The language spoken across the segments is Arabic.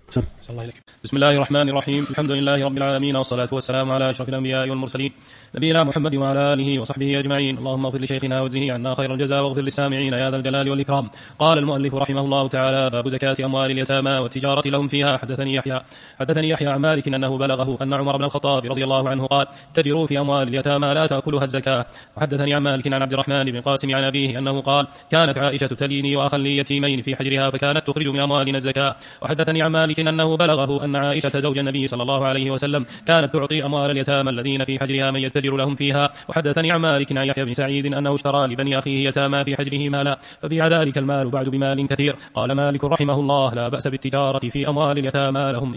بسم الله الرحمن الرحيم. الحمد لله رب العالمين، والصلاة والسلام على أشرف الأنبياء والمرسلين نبينا محمد وعلى آله وصحبه أجمعين. اللهم اغفر لشيخنا وجزه عنا خير الجزاء، واغفر للسامعين يا ذا الجلال والإكرام. قال المؤلف رحمه الله تعالى: باب زكاة أموال اليتامى والتجارة لهم فيها. حدثني يحيى عن مالك أنه بلغه أن عمر بن الخطاب رضي الله عنه قال: اتجروا في أموال اليتامى لا تأكلها الزكاة. وحدثني عن مالك عن عبد الرحمن بن القاسم عن أبيه أنه قال: كانت عائشة تليني وأخا لي يتيمين في حجرها، فكانت تخرج من أموالنا الزكاة. وحدثني عن مالك أنه بلغه أن عائشة زوج النبي صلى الله عليه وسلم كانت تعطي أموال اليتامى الذين في حجرها من يتجر لهم فيها. وحدثني عن مالك عن يحيى بن سعيد أنه اشترى لبني أخيه يتامى في حجره مالا، فبيع ذلك المال بعد بمال كثير. قال مالك رحمه الله: لا بأس بالتجارة في أموال اليتامى لهم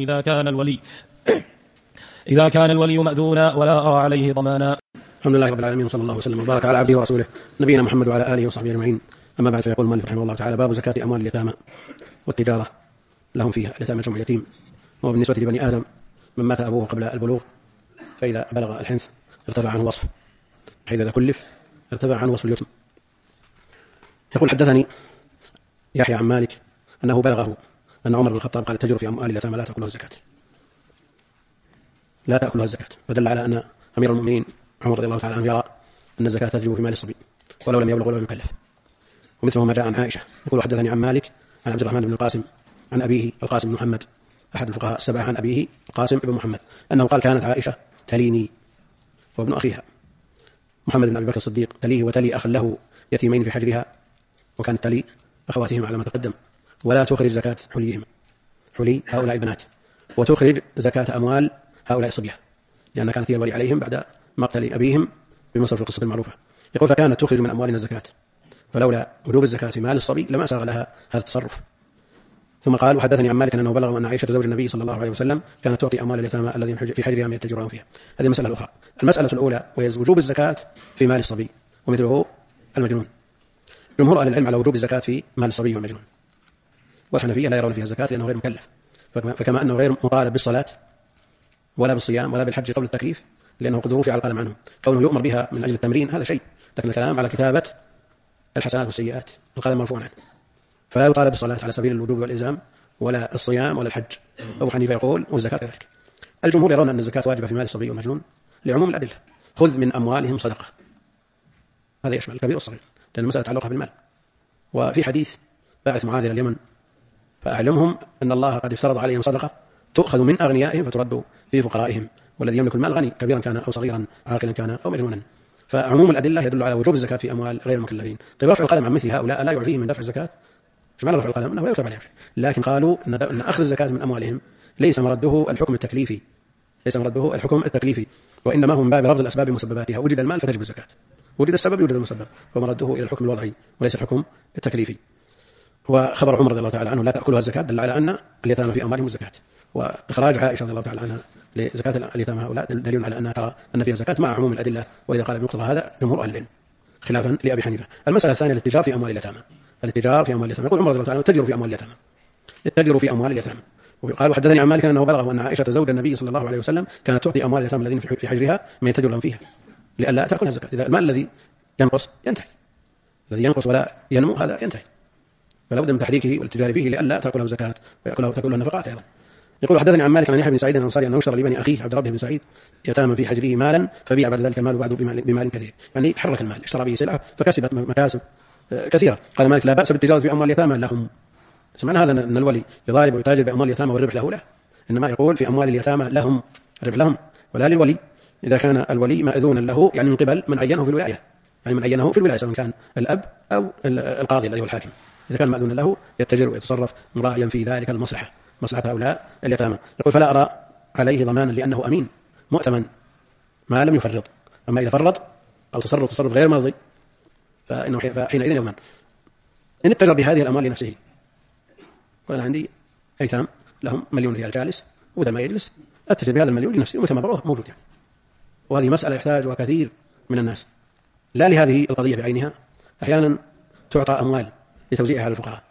إذا كان الولي مأذونا ولا أرى عليه ضمانا. الحمد لله رب العالمين، وصلى الله وسلم وبارك على عبده ورسوله نبينا محمد وعلى آله وصحبه أجمعين. أما بعد، فيقول المؤلف رحمه الله تعالى: باب زكاة أموال اليتامى والتجارة لهم فيها. اليتامى جمع يتيم، وبالنسبة لبني آدم من مات أبوه قبل البلوغ فإذا بلغ الحنث ارتفع عنه وصف، حيث إذا كلف ارتفع عنه وصف اليتم. يقول: حدثني يحيى عن مالك أنه بلغه أن عمر بن الخطاب قال: تجر في أموال اليتامى لا تأكلها الزكاة. فدل على أن أمير المؤمنين عمر رضي الله تعالى عنه يرى أن الزكاة تجب في مال الصبي ولو لم يبلغ ولم يكلف. ومثله ما جاء عن عائشة. يقول: حدثني عن مالك عن عبد الرحمن بن القاسم عن أبيه القاسم بن محمد أحد الفقهاء السبعة عن أبيه القاسم بن محمد أنه قال: كانت عائشة تليني وابن أخيها محمد بن أبي بكر الصديق تليه وتلي أخ له يتيمين في حجرها، وكانت تلي أخواتهم على ما تقدم، ولا تخرج زكاة حلي هؤلاء البنات، وتخرج زكاة أموال هؤلاء الصبية، لأن كانت هي الولي عليهم بعد مقتل أبيهم بمصر في القصة المعروفة. يقول: فكانت تخرج من أموالنا الزكاة، فلولا وجوب الزكاة في مال الصبي لما أساغ لها هذا التصرف. ثم قال: وحدثني عن مالك أنه بلغ أن عائشة زوج النبي صلى الله عليه وسلم كانت تعطي أموال اليتامى الذين في حجرها من يتجرون فيها. هذه المسألة الأخرى. المسألة الأولى وهي وجوب الزكاة في مال الصبي، ومثله المجنون. جمهور أهل العلم على وجوب الزكاة في مال الصبي والمجنون، والحنفية لا يرون فيها الزكاة لأنه غير مكلف. فكما أنه غير مطالب بالصلاة ولا بالصيام ولا بالحج قبل التكليف لأنه قد رفع القلم عنه، كونه يؤمر بها من أجل التمرين هذا شيء، لكن الكلام على كتابة الحسنات والسيئات القلم مرفوع عنه، فلا يطالب بالصلاة على سبيل الوجوب والإلزام ولا الصيام ولا الحج. أبو حنيفة يقول: والزكاة كذلك. الجمهور يرون أن الزكاة واجبة في مال الصبي والمجنون لعموم الأدلة: خذ من أموالهم صدقة. هذا يشمل الكبير والصغير، لأن المسألة تعلقها بالمال. وفي حديث: باعث معاذ إلى اليمن فأعلمهم أن الله قد افترض عليهم صدقة تؤخذ من أغنيائهم فترد في فقرائهم، والذي يملك المال غني كبيرا كان أو صغيرا، عاقلا كان أو مجنونا. فعموم الأدلة يدل على وجوب الزكاة في أموال غير المكلفين. طيب، رفع القلم عن مثل هؤلاء لا يعفيه من دفع الزكاة؟ ايش معنى رفع القلم؟ انه لا يكتب عليهم شيء، لكن قالوا ان اخذ الزكاة من اموالهم ليس مرده الحكم التكليفي، وانما هو من باب رفض الاسباب مسبباتها. وجد المال فتجب الزكاة، وجد السبب يوجد المسبب، ومرده الى الحكم الوضعي وليس الحكم التكليفي. وخبر عمر رضي الله تعالى عنه لا تأكلها الزكاة دل على أن اليتامى في أموالهم الزكاة، وإخراج عائشة رضي الله تعالى عنها لزكاة اليتامى هؤلاء دليل على أنها ترى أن فيها زكاة مع عموم الأدلة، وإذا قال بمقتضى هذا جمهور أهل العلم خلافا لأبي حنيفة. المسألة الثانية: الاتجار في أموال اليتامى. يقول عمر رضي الله تعالى: اتجروا في أموال اليتامى. وقال: وحدثني عن مالك أنه بلغه أن عائشة زوج النبي صلى الله عليه وسلم كانت تعطي أموال اليتامى الذين في حجرها من يتجر لهم فيها لئلا تأكلها الزكاة. إذا المال الذي ينقص ينتهي، الذي ينقص ولا ينمو هذا ينتهي، فلا بد من تحريكه والاتجار فيه لئلا تأكله الزكاة وتأكله النفقات أيضا. يقول: حدثني عن مالك عن يحيى بن سعيد الأنصاري أنه اشترى لبني أخيه عبد ربه بن سعيد يتامى في حجره مالا، فبيع بعد ذلك المال بعد بمال كثير، يعني حرك المال، اشترى به سلعة فكسبت مكاسب كثيرة. قال مالك: لا بأس بالتجارة في أموال اليتامى لهم. سمعنا هذا أن الولي يضارب ويتاجر بأموال اليتامى والربح له، إنما يقول في أموال اليتامى لهم، الربح لهم ولا للولي. إذا كان الولي مأذونا له يعني من قبل من عينه في الولاية، سواء كان الأب أو القاضي الذي هو الحاكم، إذا كان مأذونا له يتجر ويتصرف مراعيا في ذلك مصلحة هؤلاء اليتامى. يقول: فلا أرى عليه ضمانا لأنه أمين مؤتمن ما لم يفرط. أما إذا فرط أو تصرف غير مرضي فحينئذ يضمن. إن اتجر بهذه الأموال لنفسه، وأنا عندي أيتام لهم مليون ريال جالس، وبدل ما يجلس أتجر بهذا المليون لنفسه، ومتى ما بروه موجود يعني. وهذه مسألة يحتاجها كثير من الناس، لا لهذه القضية بعينها. أحيانا تعطى أموال لتوزيعها على الفقراء،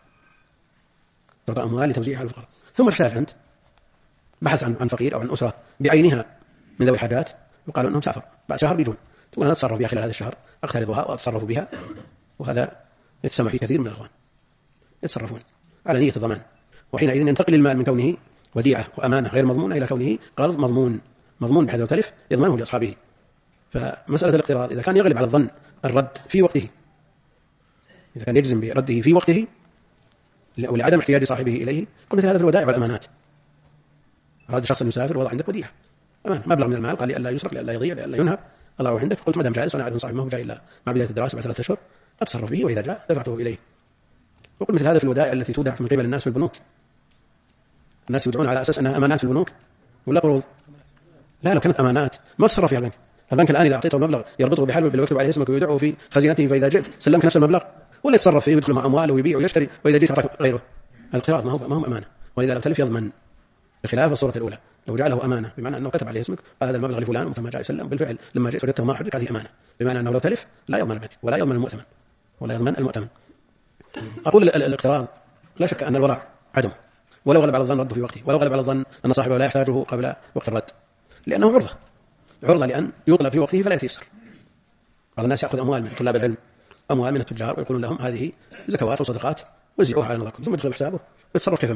ثم تحتاج أنت بحث عن فقير أو عن أسرة بعينها من ذوي الحاجات، يقال أنهم سافر بعد شهر بيجون، تقول أنا أتصرف بها خلال هذا الشهر، أقترضها وأتصرف بها. وهذا يتسمع فيه كثير من الأخوان يتصرفون على نية الضمان، وحينئذ ينتقل المال من كونه وديعة وأمانة غير مضمونة إلى كونه قرض مضمون بحيث لو تلف يضمنه لأصحابه. فمسألة الاقتراض إذا كان يغلب على الظن الرد في وقته، إذا كان يجزم برده في وقته ولعدم احتياج صاحبه إليه، قل مثل هذا في الودائع والأمانات. أراد شخص يسافر وضع عندك وديعة أمانة مبلغ من المال، قال لي ألا يسرق لألا يضيع لألا ينهب، الله عندك. قلت ما دام جائز، أنا أعرف صاحبي ما هو جاي إلا مع بداية الدراسة بعد 3 أشهر، أتصرف به وإذا جاء دفعته إليه. وقل مثل هذا في الودائع التي تودع من قبل الناس في البنوك. الناس يدعون على أساس أنها أمانات في البنوك ولا قروض؟ لا، لو كانت أمانات ما تصرف فيها البنك. البنك الآن إذا أعطيته المبلغ يربطه بحلول ويكتب عليه اسمك ويودعه في خزينته، فإذا جئت سلمك نفس المبلغ ولا يتصرف فيه ويدخل مع أمواله ويبيع ويشتري، وإذا جئت أعطاك غيره. الاقتراض ما هو أمانة، ولذا لو تلف يضمن، بخلاف الصورة الأولى لو جعله أمانة بمعنى أنه كتب عليه اسمك قال هذا المبلغ لفلان ومتى ما جاء يسلم، بالفعل لما جئت وجدته ما حرك، هذه أمانة، بمعنى أنه لو تلف لا يضمن البنك ولا يضمن المؤتمن. أقول الاقتراض لا شك أن الورع عدم، ولو غلب على الظن رده في وقته، ولو غلب على الظن أن صاحبه لا يحتاجه قبل وقت الرد، لأنه عرضة لأن يطلب في وقته فلا يتيسر. بعض الناس يأخذ أموال من طلاب العلم، أموال من التجار، ويقولون لهم هذه زكوات وصدقات وزعوها على نظركم، ثم يدخل حسابه ويتصرف كيف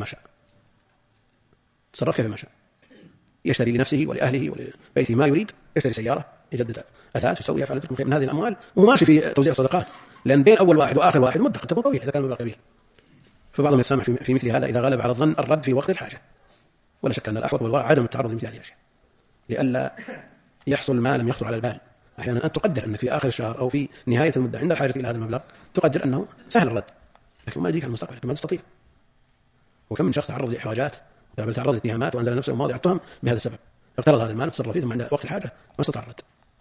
ما شاء، يشتري لنفسه ولأهله ولبيته ما يريد، يشتري سيارة، يجدد أثاث، يسوي، يفعل من هذه الأموال وماشي في توزيع الصدقات، لأن بين أول واحد وآخر واحد مدة قد تكون طويلة إذا كان المبلغ كبير. فبعضهم يتسامح في مثل هذا إذا غلب على الظن الرد في وقت الحاجة. ولا شك أن الأحوط والورع عدم التعرض لمثل هذه الأشياء لئلا يحصل ما لم يخطر على البال. أحيانا أن تقدر أنك في آخر الشهر أو في نهاية المدة عند الحاجة إلى هذا المبلغ تقدر أنه سهل الرد، لكن ما يجيك المستقبل، لكن ما تستطيع. وكم من شخص تعرض لإحراجات وتعرض لاتهامات وأنزل نفسه مواضع التهم بهذا السبب، اقترض هذا المال وتصرف فيه ثم عند وقت الحاجة ما استطاع الرد.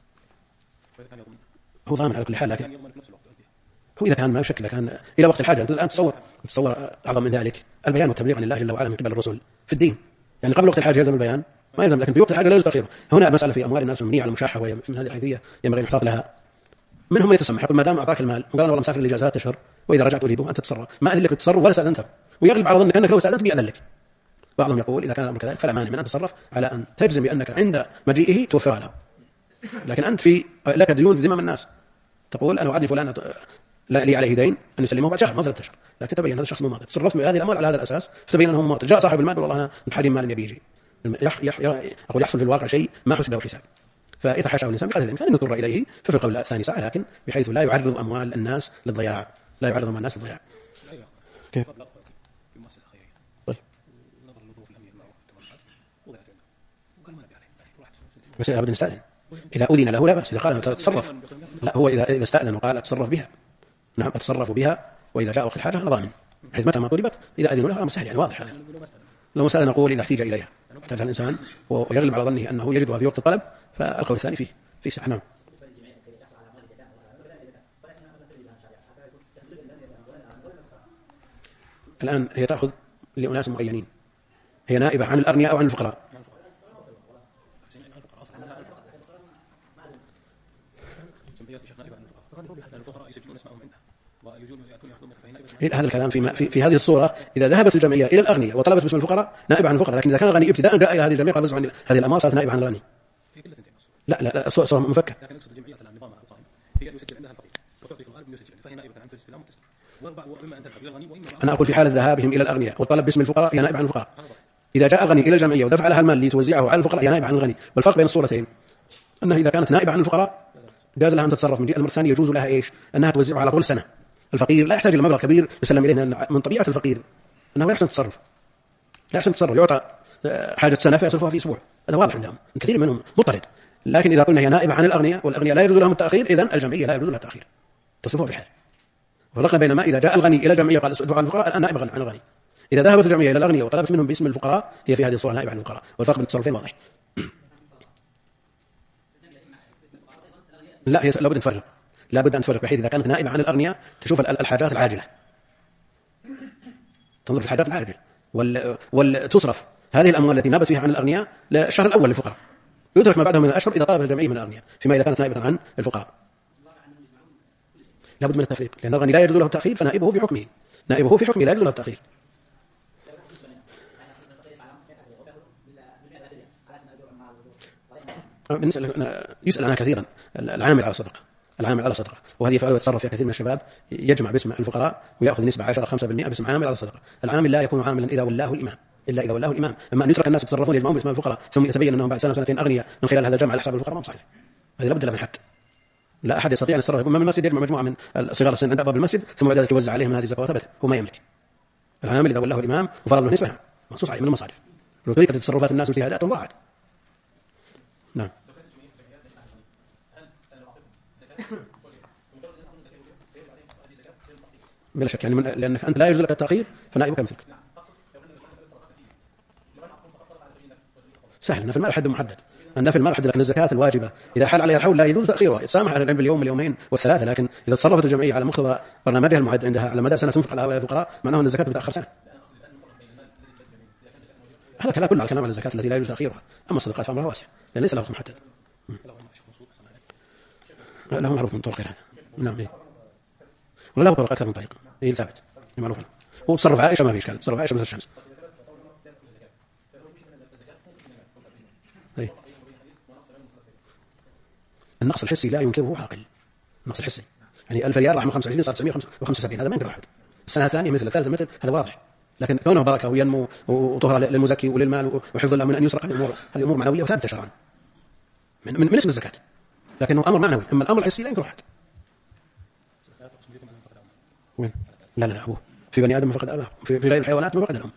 هو ضامن على كل حال، لكن هو إذا كان ما يشكل، كان إلى وقت الحاجة. الآن تصور أعظم من ذلك البيان والتبليغ عن الله جل وعلا من قبل الرسل في الدين، يعني قبل وقت الحاجة يلزم البيان ما يلزم، لكن في وقت الحاجة لا يجوز تأخيره. هنا مسألة في أموال الناس مبنية على المشاحة، وهي من هذه الحيثية ينبغي الإحراط لها. منهم من يتسمح يقول ما دام أعطاك المال وقال والله مسافر لإجازة 3 أشهر وإذا رجعت أريده أنت تتصرف، ما أذن لك تتصرف ولا استأذنت، ويغلب على ظنك أنك لو استأذنت بيأذن لك. بعضهم يقول إذا كان الأمر كذلك فلا مانع من أن تتصرف على أن تجزم بأنك عند مجيئه توفرها له، لكن أنت لك ديون في ذمم الناس، تقول أنا أعد فلان لي عليه دين أن يسلمه بعد شهر ما 3 أشهر، لكن تبين هذا الشخص مو ماضي، تصرفت بهذه الأموال على هذا الأساس فتبين أنه ماضي. جاء صاحب المال والله أنا محرم مال يبي يجي، أقول يحصل في الواقع شيء ما حسب له حساب. فإذا حاشاه الإنسان بقدر الإمكان أن يضطر إليه ففي القول الثاني ساعة، لكن بحيث لا يعرض أموال الناس للضياع، كيف؟ طيب. بس لابد أن يستأذن، إذا أذن له لا بأس، إذا قال تتصرف لا، هو إذا استأذن وقال أتصرف بها، نعم أتصرف بها، وإذا جاء وقت الحاجة أنا ضامن، حيث متى ما طلبت إذا أذنوا له أمر سهل، يعني واضح هذا. لو مسألة نقول إذا احتاج إليها، احتاج الإنسان ويغلب على ظنه أنه يجدها في وقت الطلب، فالقول الثاني فيه سعة. نعم. الآن هي تأخذ لأناس معينين، هي نائبة عن الأغنياء أو عن الفقراء. هذا الكلام في هذه الصورة إذا ذهبت الجمعية إلى الأغنياء وطلبت باسم الفقراء نائبة عن الفقراء، لكن إذا كان الغني ابتداء جاء إلى هذه الجمعية قال عن هذه الأموال صارت نائبة عن الغني. لا صورة مفكة. أنا أقول في حالة ذهابهم إلى الأغنياء والطلب باسم الفقراء هي نائبة عن الفقراء. إذا جاء الغني إلى الجمعية ودفع لها المال لتوزعه على الفقراء هي نائبة عن الغني. والفرق بين الصورتين أنه إذا كانت نائبة عن الفقراء جاز لها أن تتصرف من جهة، الأمر الثاني يجوز لها إيش؟ أنها توزعه على طول سنة. الفقير لا يحتاج إلى مبلغ كبير يسلم إليه، من طبيعة الفقير أنه لا يحسن التصرف، يعطى حاجة سنة فيصرفها في أسبوع، هذا واضح عندهم، كثير منهم مضطرد. لكن إذا قلنا هي نائبة عن الأغنياء والأغنياء لا يجوز لهم التأخير، إذن الجمعية لا يجوز لها التأخير، تصرفها في الحال. فرقنا بينما إذا جاء الغني إلى الجمعية قال ادفعوا عن الفقراء، الآن نائب عن الغني. إذا ذهبت الجمعية إلى الأغنياء وطلبت منهم باسم الفقراء هي في هذه الصورة نائب عن الفقراء، والفرق بين التصرفين واضح. لا، هي لابد أن تفرق بحيث إذا كانت نائبة عن الأغنياء تشوف الحاجات العاجلة، تنظر في الحاجات العاجلة والتصرف هذه الأموال التي نابت فيها عن الأغنياء للشهر الأول للفقراء، يدرك ما بعده من الأشهر إذا طلبت الجمعية من الأغنياء، فيما إذا كانت نائبة عن الفقراء لابد من التفريق، لأن الغني لا يجوز له التأخير فنائبه بحكمه، نائبه في حكمه لا يجوز له التأخير. يسأل عنها كثيرا العامل على الصدقة، وهذه فعله يتصرف فيها كثير من الشباب، يجمع باسم الفقراء ويأخذ نسبة 10-5% باسم عامل على الصدقة. العامل لا يكون عاملا إذا ولاه الإمام، إلا إذا ولاه الإمام. أما أن يترك الناس يتصرفون يجمعون باسم الفقراء ثم يتبين أنهم بعد سنة سنتين أغنياء من خلال هذا الجمع على حساب الفقراء، ما صحيح. هذه لابد لها من حد. لا أحد يستطيع أن يتصرف من المسجد يجمع مجموعة من صغار السن عند أبواب المسجد ثم بعد ذلك يوزع عليهم من هذه الزكوات أبدا، هو ما يملك. العامل إذا ولاه الإمام وفرض له نسبة منصوص عليه من المصارف. طريقة تصرفات الناس واجتهاداتهم راعت. نعم. بلا شك يعني لأنك أنت لا يجوز لك التأخير فنائبك مثلك. سهل أن في المال حد محدد، أن في المال حد، لكن الزكاة الواجبة إذا حال عليها الحول لا يجوز تأخيرها، يتسامح على العلم باليوم واليومين والثلاثة، لكن إذا تصرفت الجمعية على مقتضى برنامجها المعد عندها على مدى سنة تنفق على هؤلاء الفقراء معناه أن الزكاة بتأخر سنة. هذا كلام كله على الكلام عن الزكاة التي لا يجوز تأخيرها. أما الصدقات فأمرها واسع لأن ليس لها حكم محدد. له معروف من طرق هذا. نعم إيه. ولا له طرق أكثر من طريق. إيه ثابت معروف. وتصرف عائشة ما في إشكال، تصرف عائشة مثل الشمس. أي. النقص الحسي لا ينكره عاقل. النقص الحسي يعني 1000 ريال راح من 25 صار 975 هذا ما ينكر أحد. السنة الثانية مثل الثالثة مثل هذا واضح. لكن كونه بركة وينمو وطهر للمزكي وللمال وحفظ الله من أن يسرق هذه أمور معنوية وثابتة شرعا من اسم الزكاة، لكنه أمر معنوي. أما الأمر الحسي لا ينكر أحد. وين؟ لا هو في بني آدم فقد أباه، في غير الحيوانات فقد الأم.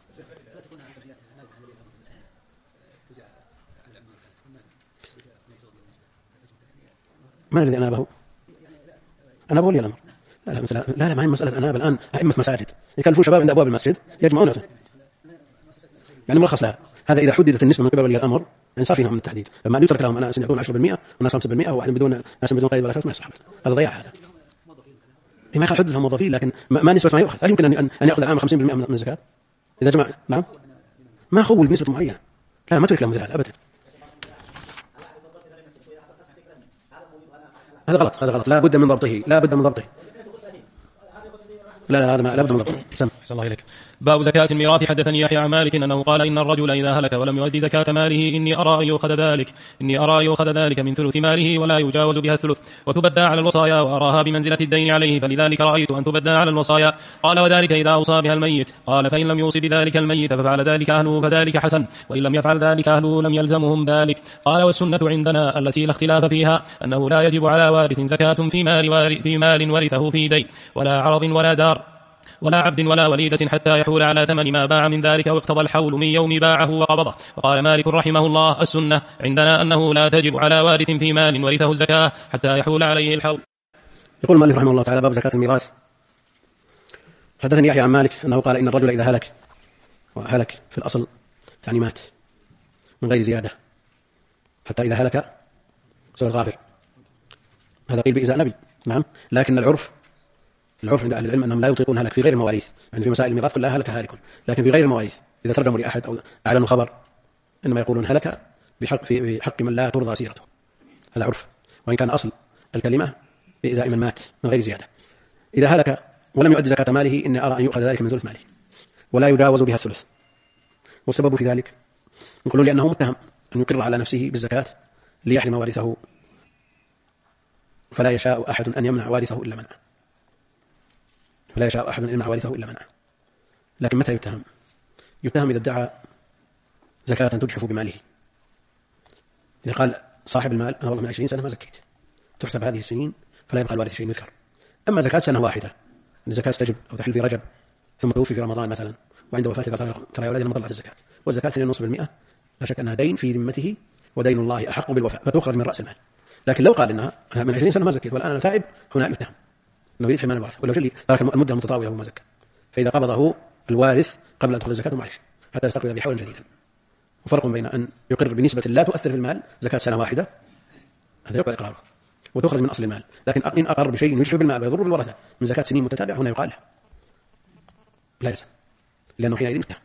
من الذي أنابه؟ أنا بقول لي الأمر. لا ما هي مسألة أناب. الآن أئمة مساجد يكلفون شباب عند أبواب المسجد يجمعون يعني ملخص لها. هذا إذا حددت النسبة من قبل ولي الأمر يعني صار فيها من التحديد. لما أن يترك لهم أناس يعطون 10% وناس 5% وواحد بدون قيد ولا شرط ما يصح. هذا ضياع. هذا ما يحدد لهم موظفين، لكن ما نسبة ما يؤخذ. هل يمكن أن يأخذ العام 50% من الزكاة إذا جمع؟ نعم ما خول بنسبة معينة. لا ما ترك لهم ذلك أبدا. هذا غلط لا بد من ضبطه. لا هذا لا بد من ضبطه. أحسن الله إليك. باب زكاة الميراث. حدثني يحيى عن مالك أنه قال إن الرجل إذا هلك ولم يؤدي زكاة ماله إني أرى أن يؤخذ ذلك من ثلث ماله ولا يجاوز بها الثلث وتبدى على الوصايا وأراها بمنزلة الدين عليه، فلذلك رأيت أن تبدى على الوصايا. قال وذلك إذا أوصى بها الميت. قال فإن لم يوصي بذلك الميت ففعل ذلك أهله فذلك حسن، وإن لم يفعل ذلك أهله لم يلزمهم ذلك. قال والسنة عندنا التي لا اختلاف فيها أنه لا يجب على وارث زكاة في مال ورثه في دين ولا عرض ولا دار ولا عبد ولا وليدة حتى يحول على ثمن ما باع من ذلك واقتضى الحول من يوم باعه وقبضه. وقال مالك رحمه الله السنة عندنا أنه لا تجب على وارث في مال ورثه الزكاة حتى يحول عليه الحول. يقول مالك رحمه الله تعالى باب زكاة الميراث. حدثني يحيى عن مالك أنه قال إن الرجل إذا هلك، وهلك في الأصل يعني مات من غير زيادة، حتى إذا هلك صار غافر. هذا قيل بإزاء نبي. نعم. لكن العرف عند أهل العلم أنهم لا يطلقون هلك في غير المواريث. يعني في مسائل الميراث كلها هلك هالك، لكن في غير المواريث إذا ترجموا لأحد أو أعلنوا خبر إنما يقولون هلك بحق من لا ترضى سيرته. هذا عرف، وإن كان أصل الكلمة بإزاء من مات من غير زيادة. إذا هلك ولم يؤدي زكاة ماله إني أرى أن يؤخذ ذلك من ثلث ماله ولا يجاوز بها الثلث. والسبب في ذلك يقولون لأنه متهم أن يقر على نفسه بالزكاة ليحرم وارثه، فلا يشاء أحد أن يمنع وارثه إلا منعه. لكن متى يتهم إذا ادعى زكاة تجحف بماله. إذا قال صاحب المال أنا والله من 20 سنة ما زكيت، تحسب هذه السنين فلا يبقى الوارث شيء يذكر. أما زكاة سنة واحدة، الزكاة تجب أو تحل في رجب ثم توفي في رمضان مثلا، وعند وفاته ترى يا ولدنا ما طلعت الزكاة، والزكاة 2.5% لا شك أنها دين في ذمته ودين الله أحق بالوفاء فتخرج من رأس المال. لكن لو قال إنها من 20 سنة ما زكيت والآن أنا تائب، هنا يتهم أنه يدحي مال الوارث، ولو جلي ترك المدة المتطاولة وما زكى. فإذا قبضه الوارث قبل أن تدخل الزكاة معلش حتى يستقبل بحول جديدا. وفرق بين أن يقر بنسبة لا تؤثر في المال زكاة سنة واحدة، هذا يقبل إقراره وتخرج من أصل المال. لكن إن أقر بشيء يشبه بالمال ويضر بالورثة من زكاة سنين متتابعة هنا يقال لا يلزم، لأنه حينئذ متهم.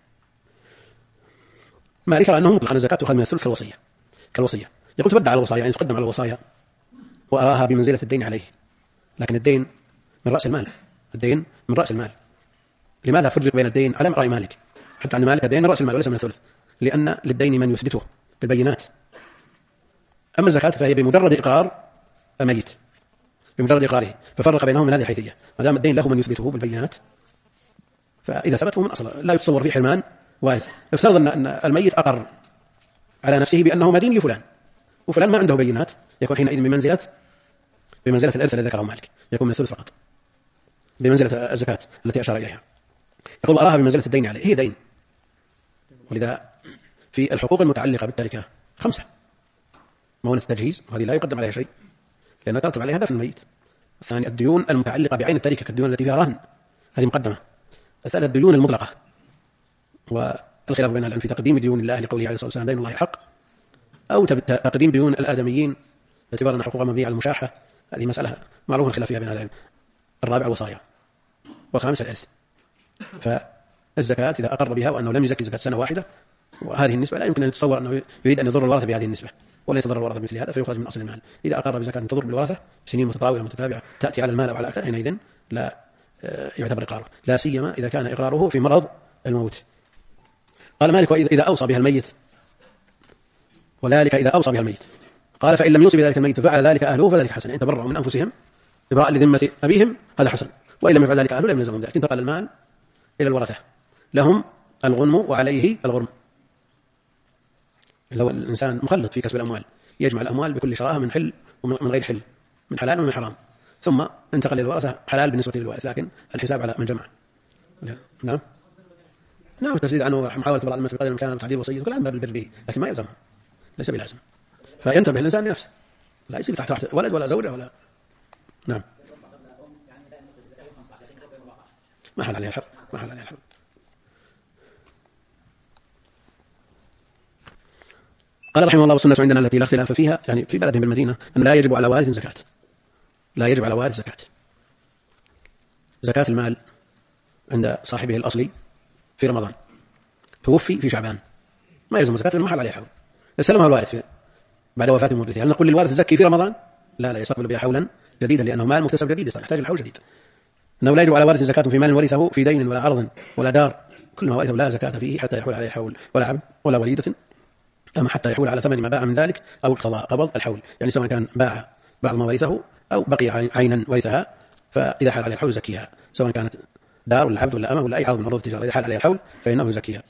مالك يرى أنه مطلق أن الزكاة تؤخذ من الثلث كالوصية. يقول تبدأ على الوصايا، يعني تقدم على الوصايا وأراها بمنزلة الدين عليه، لكن الدين من رأس المال. الدين من رأس المال. لماذا فرق بين الدين على رأي مالك؟ حتى عند مالك الدين من رأس المال وليس من الثلث، لأن للدين من يثبته بالبينات. أما الزكاة فهي بمجرد إقرار الميت، بمجرد إقراره، ففرق بينهم من هذه الحيثية. ما دام الدين له من يثبته بالبينات فإذا ثبته من أصل لا يتصور فيه حرمان وارث. افترض أن الميت أقر على نفسه بأنه مدين لفلان، وفلان ما عنده بينات، يكون حينئذ بمنزلة الإرث الذي ذكره مالك، يكون من الثلث فقط، بمنزلة الزكاة التي أشار إليها. يقول أراها بمنزلة الدين عليه، هي دين. ولذا في الحقوق المتعلقة بالتركة 5: مؤونة التجهيز، وهذه لا يقدم عليها شيء لأنها ترتب عليها دفن الميت. الثاني الديون المتعلقة بعين التركة كالديون التي فيها رهن، هذه مقدمة. الثالث الديون المطلقة، والخلاف بين العلم في تقديم ديون الله لقوله عليه الصلاة والسلام دين الله حق، أو تقديم ديون الآدميين باعتبار أن حقوقهم مبنية على المشاحة، هذه مسألة معروف الخلاف فيها بين العلم. الرابع الوصايا، والخامس الإرث. فالزكاة إذا أقر بها وأنه لم يزكي زكاة سنة واحدة، وهذه النسبة لا يمكن أن يتصور أنه يريد أن يضر الورثة بهذه النسبة، ولا يتضرر الورثة بمثل هذا، فيخرج من أصل المال. إذا أقر بزكاة تضر بالورثة سنين متطاولة متتابعة تأتي على المال أو على أكثر، حينئذ لا يعتبر إقراره، لا سيما إذا كان إقراره في مرض الموت. قال مالك: إذا أوصى بها الميت، وذلك إذا أوصى بها الميت. قال: فإن لم يوصي بذلك الميت فعل ذلك أهله فذلك حسن، إن تبرعوا من أنفسهم إبراء لذمة أبيهم هذا حسن، وإن لم يفعل ذلك أهله لم يلزمهم ذلك. انتقل المال إلى الورثة، لهم الغنم وعليه الغرم. لو الإنسان مخلط في كسب الأموال، يجمع الأموال بكل شراءها من حل ومن غير حل، من حلال ومن حرام، ثم انتقل للورثة حلال بالنسبة للوارث، لكن الحساب على من جمع. نعم التسديد عنه محاولة براءة الذمة بقدر الإمكان وتعديل الوصية، كل هذا باب البر به، لكن ما يلزمه، ليس بلازم. فينتبه الإنسان لنفسه، لا يصير تحت ولد ولا زوجة ولا. نعم، ما حل عليها الحق، ما حل عليها الحق. قال رحمه الله: والسنة عندنا التي لا اختلاف فيها، يعني في بلدهم بالمدينة، أن لا يجب على وارث زكاة، لا يجب على وارث زكاة. زكاة المال عند صاحبه الأصلي في رمضان، توفي في شعبان، ما يلزم زكاة لأنه ما حل عليه حول، يسلمها الوارث بعد وفاة مورثه. هل نقول للوارث زكي في رمضان؟ لا، يستقبل بها حولا جديدا، لأنه مال مكتسب جديد يحتاج الحول جديد. أنه لا يجب على وارث زكاة في مال ورثه في دين ولا عرض ولا دار، كل ما ورثه لا زكاة فيه حتى يحول عليه الحول، ولا عبد ولا وليدة، أما حتى يحول على ثمن ما باع من ذلك أو اقتضى قبض الحول، يعني سواء كان باع بعض ما ورثه أو بقي عينا ورثها، فإذا حال عليه الحول زكيها، سواء كانت دار ولا عبد ولا أمة ولا أي عرض من عروض التجارة، إذا حال عليه الحول فإنه يزكيها.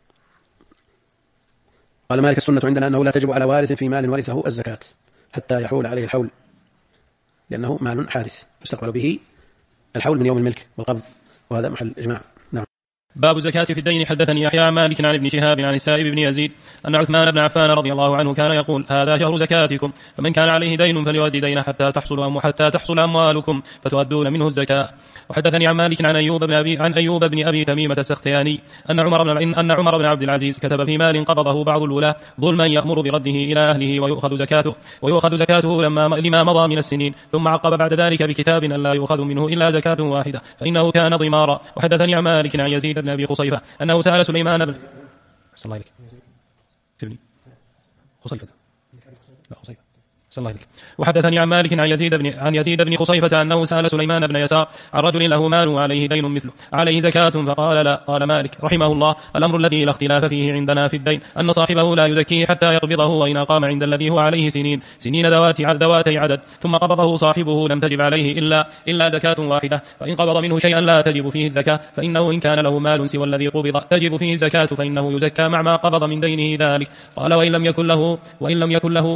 قال مالك: السنة عندنا أنه لا تجب على وارث في مال ورثه الزكاة حتى يحول عليه الحول، لأنه مال حادث يستقبل به الحول من يوم الملك والقبض، وهذا محل إجماع. نعم. باب زكاة في الدين. حدثني يحيى عن مالك عن ابن شهاب عن السائب بن يزيد أن عثمان بن عفان رضي الله عنه كان يقول: هذا شهر زكاتكم، فمن كان عليه دين فليؤدي دينه حتى تحصل أموالكم فتؤدون منه الزكاة. وحدثني عن مالك عن أيوب بن أبي تميمة السختياني أن عمر بن عبد العزيز كتب في مال قبضه بعض الولاة ظلما يأمر برده إلى أهله ويؤخذ زكاته لما مضى من السنين، ثم عقب بعد ذلك بكتاب لا يؤخذ منه إلا زكاة واحدة فإنه كان ضمارا. وحدثني عن مالك عن يزيد بن أبي خصيفة أنه سأل سليمان بن صلى الله عليك خصيفة لا خصيفة صلى الله عليك. وحدثني عن مالك عن يزيد بن خصيفة أنه سأل سليمان بن يسار عن رجل له مال وعليه دين مثله عليه زكاة فقال لا. قال مالك رحمه الله: الأمر الذي لا اختلاف فيه عندنا في الدين أن صاحبه لا يزكيه حتى يقبضه، وإن قام عند الذي هو عليه سنين ذواتي عدد ثم قبضه صاحبه لم تجب عليه إلا زكاة واحدة، فإن قبض منه شيئا لا تجب فيه الزكاة، فإنه إن كان له مال سوى الذي قبض تجب فيه الزكاة، فإنه يزكى مع ما قبض من دينه ذلك. قال وإن لم يكن له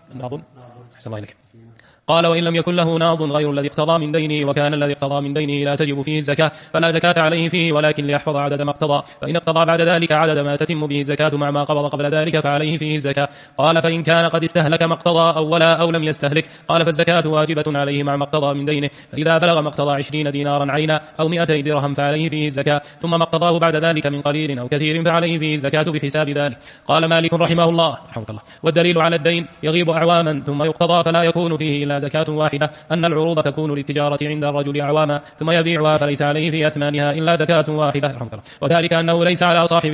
قال وإن لم يكن له ناض غير الذي اقتضى من دينه، وكان الذي اقتضى من دينه لا تجب فيه الزكاة فلا زكاة عليه فيه، ولكن ليحفظ عدد ما اقتضى، فإن اقتضى بعد ذلك عدد ما تتم به الزكاة مع ما قبض قبل ذلك فعليه فيه الزكاة. قال فإن كان قد استهلك ما اقتضى أو لم يستهلك قال فالزكاة واجبة عليه مع ما اقتضى من دينه، فإذا بلغ ما اقتضى 20 دينارا عينا أو 200 درهم فعليه فيه الزكاة، ثم ما اقتضاه بعد ذلك من قليل أو كثير فعليه فيه الزكاة بحساب ذلك. قال مالك رحمه الله: والدليل على الدين يغيب أعواما ثم يقتضى فلا يكون فيه إلا زكاة واحدة، أن العروض تكون للتجارة عند الرجل أعواما ثم يبيعها فليس عليه في أثمانها إلا زكاة واحدة، وذلك أنه ليس على صاحب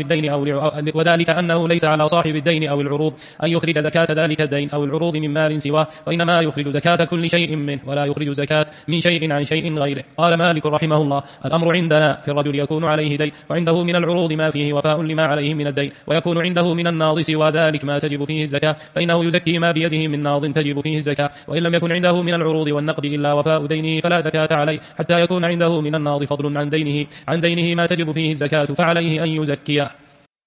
الدين أو العروض أن يخرج زكاة ذلك الدين أو العروض من مال سواه، وإنما يخرج زكاة كل شيء منه ولا يخرج زكاة من شيء عن شيء غيره. قال مالك رحمه الله: الأمر عندنا في الرجل يكون عليه دين وعنده من العروض ما فيه وفاء لما عليه من الدين، ويكون عنده من الناض سوى ذلك ما تجب فيه الزكاة، فإنه يزكي ما بيده من ناض تجب فيه الزكاة، وإن لم يكن عنده من العروض والنقد إلا وفاء دينه فلا زكاة عليه حتى يكون عنده من الناض فضل عن دينه ما تجب فيه الزكاة فعليه أن يزكيه.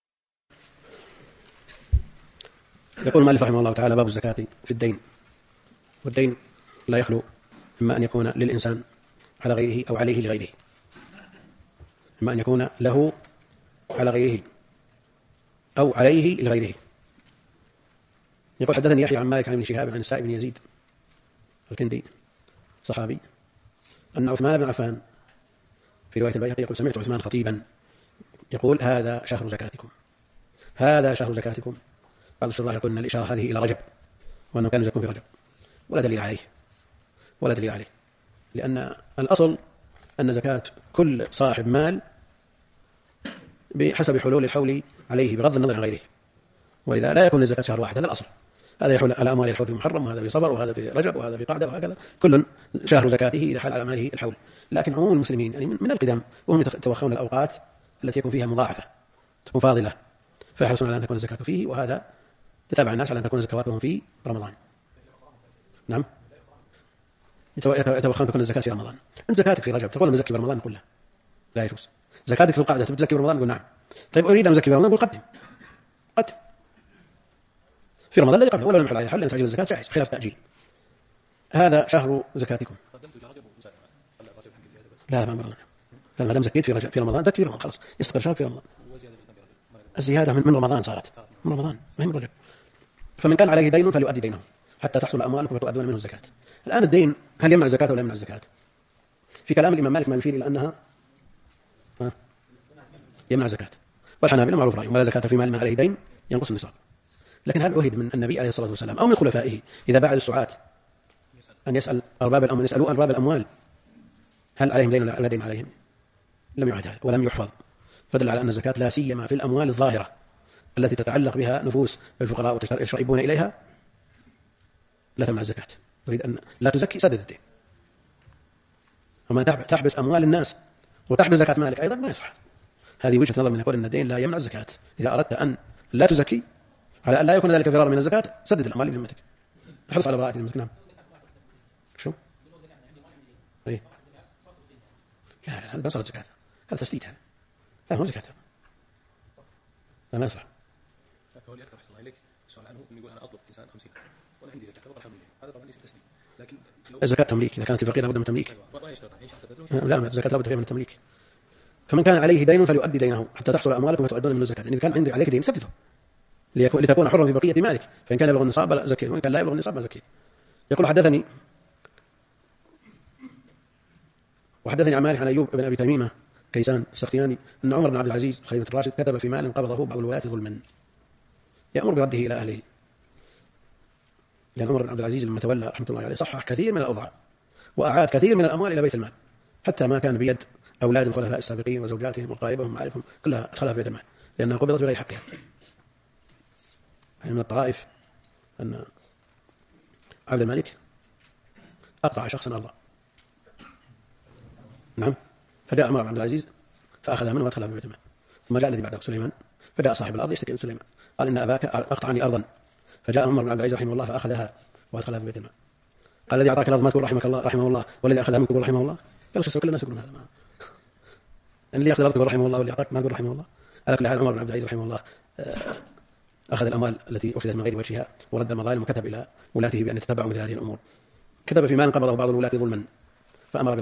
يقول المؤلف رحمه الله تعالى: باب الزكاة في الدين. والدين لا يخلو إما أن يكون للإنسان على غيره أو عليه لغيره، إما أن يكون له على غيره أو عليه لغيره. يقول: حدثني يحيى عن مالك عن ابن شهاب عن السائب بن يزيد الكندي صحابي أن عثمان بن عفان في رواية البيهقي يقول: سمعت عثمان خطيبا يقول: هذا شهر زكاتكم، هذا شهر زكاتكم. بعض الشراح يقول أن الإشارة هذه إلى رجب، وأنه كان يزكون في رجب، ولا دليل عليه، ولا دليل عليه، لأن الأصل أن زكاة كل صاحب مال بحسب حلول الحول عليه بغض النظر عن غيره، ولذا لا يكون للزكاة شهر واحد، هذا الأصل. هذا يحول على أموال الحول في محرم، وهذا في صبر، وهذا في رجب، وهذا في قعدة، وهكذا كل شهر زكاته إذا حال على ماله الحول. لكن عموم المسلمين يعني من القدم وهم يتوخون الأوقات التي يكون فيها مضاعفة، تكون فاضلة، فيحرصون على أن تكون الزكاة فيه، وهذا تتابع الناس على أن تكون زكواتهم في رمضان. نعم، يتوخون تكون الزكاة في رمضان. أنت زكاتك في رجب تقول مزكي برمضان كله، لا يجوز. زكاتك في القعدة تزكي برمضان، نقول نعم. طيب أريد أن أزكي برمضان، نقول قدم في رمضان الذي قبله، ولا نحل عليه حل أن تعجل الزكاة جائز خلاف التأجيل. هذا شهر زكاتكم. لا ما مرنا، ما دام زكيت في رمضان زكي في رمضان، خلاص يستقر شهر في رمضان. الزيادة من رمضان صارت من رمضان، ما هي من رجب. فمن كان عليه دين فليؤدي دينه حتى تحصل أموالكم وتؤدون منه الزكاة. الآن الدين هل يمنع الزكاة ولا يمنع الزكاة؟ في كلام الإمام مالك ما يشير إلى أنها يمنع الزكاة، والحنابلة معروف رأيهم: ولا زكاة في مال من عليه دين ينقص النصاب. لكن هل عهد من النبي عليه الصلاة والسلام أو من خلفائه إذا باع السعاة أن يسأل أرباب الأموال، يسألوا أرباب الأموال هل عليهم دين ولا دين عليهم؟ لم يعهد هذا ولم يحفظ، فدل على أن الزكاة لا سيما في الأموال الظاهرة التي تتعلق بها نفوس الفقراء ويشرئبون إليها لا تمنع الزكاة. تريد أن لا تزكي سدد الدين، وما تحبس أموال الناس وتحبس زكاة مالك أيضا ما يصح. هذه وجهة نظر من يقول أن الدين لا يمنع الزكاة. إذا أردت أن لا تزكي على أن لا يكون ذلك فرار من الزكاة سدد الأموال بذمتك، احرص على براءة ذمتك. نعم. شو؟ إيه؟ لا هذا ما صارت زكاة، هذا تسديد، هذا لا هو زكاة، لا ما يصح. فهو أكثر أحسن الله إليك السؤال عنه يقول أنا أطلب إنسان 50 وأنا عندي زكاة الحمد لله، هذا طبعا ليس تسديد، لكن الزكاة تمليك. إذا كانت الفقير لابد من تمليك. لا الزكاة لابد فيها من التمليك. فمن كان عليه دين فليؤدي دينه حتى تحصل أموالكم وتؤدون من الزكاة. إذا كان عندك عليك دين سدده لتكون حرا في بقية مالك، فإن كان يبلغ النصاب زكيه، وإن كان لا يبلغ النصاب زكيه. يقول: حدثني عن مالك عن أيوب بن أبي تميمة كيسان السختياني أن عمر بن عبد العزيز خليفة الراشد كتب في مال قبضه بعض الولاة ظلما يأمر برده إلى أهله. لأن عمر بن عبد العزيز لما تولى رحمة الله عليه صحح كثير من الأوضاع وأعاد كثير من الأموال إلى بيت المال، حتى ما كان بيد أولاد الخلفاء السابقين وزوجاتهم وقائبهم ومعارفهم كلها أدخلها في بيت المال لأنها قبضت بغير حقها. يعني من الطرائف أن عبد الملك أقطع شخصا أرضا، نعم، فجاء عمر بن عبد العزيز فأخذها منه وأدخلها في بيت المال. ثم جاء الذي بعده سليمان، فجاء صاحب الأرض يشتكي من سليمان، قال: إن أباك أقطعني أرضا. فجاء عمر بن عبد العزيز رحمه الله فأخذها وأدخلها في بيت المال. قال: الذي أعطاك الأرض ما تقول رحمه الله، والذي أخذها منك تقول رحمه الله. قال: كل الناس يقولون هذا، أن اللي يأخذ الأرض تقول رحمه الله، واللي أعطاك ما تقول رحمه الله. على كل حال عمر بن عبد العزيز رحمه الله أخذ الأموال التي أخذت من غير وجهها ورد المظالم، وكتب إلى ولاته بأن يتتبعوا مثل هذه الأمور. كتب في مال قبضه بعض الولاة ظلما فأمر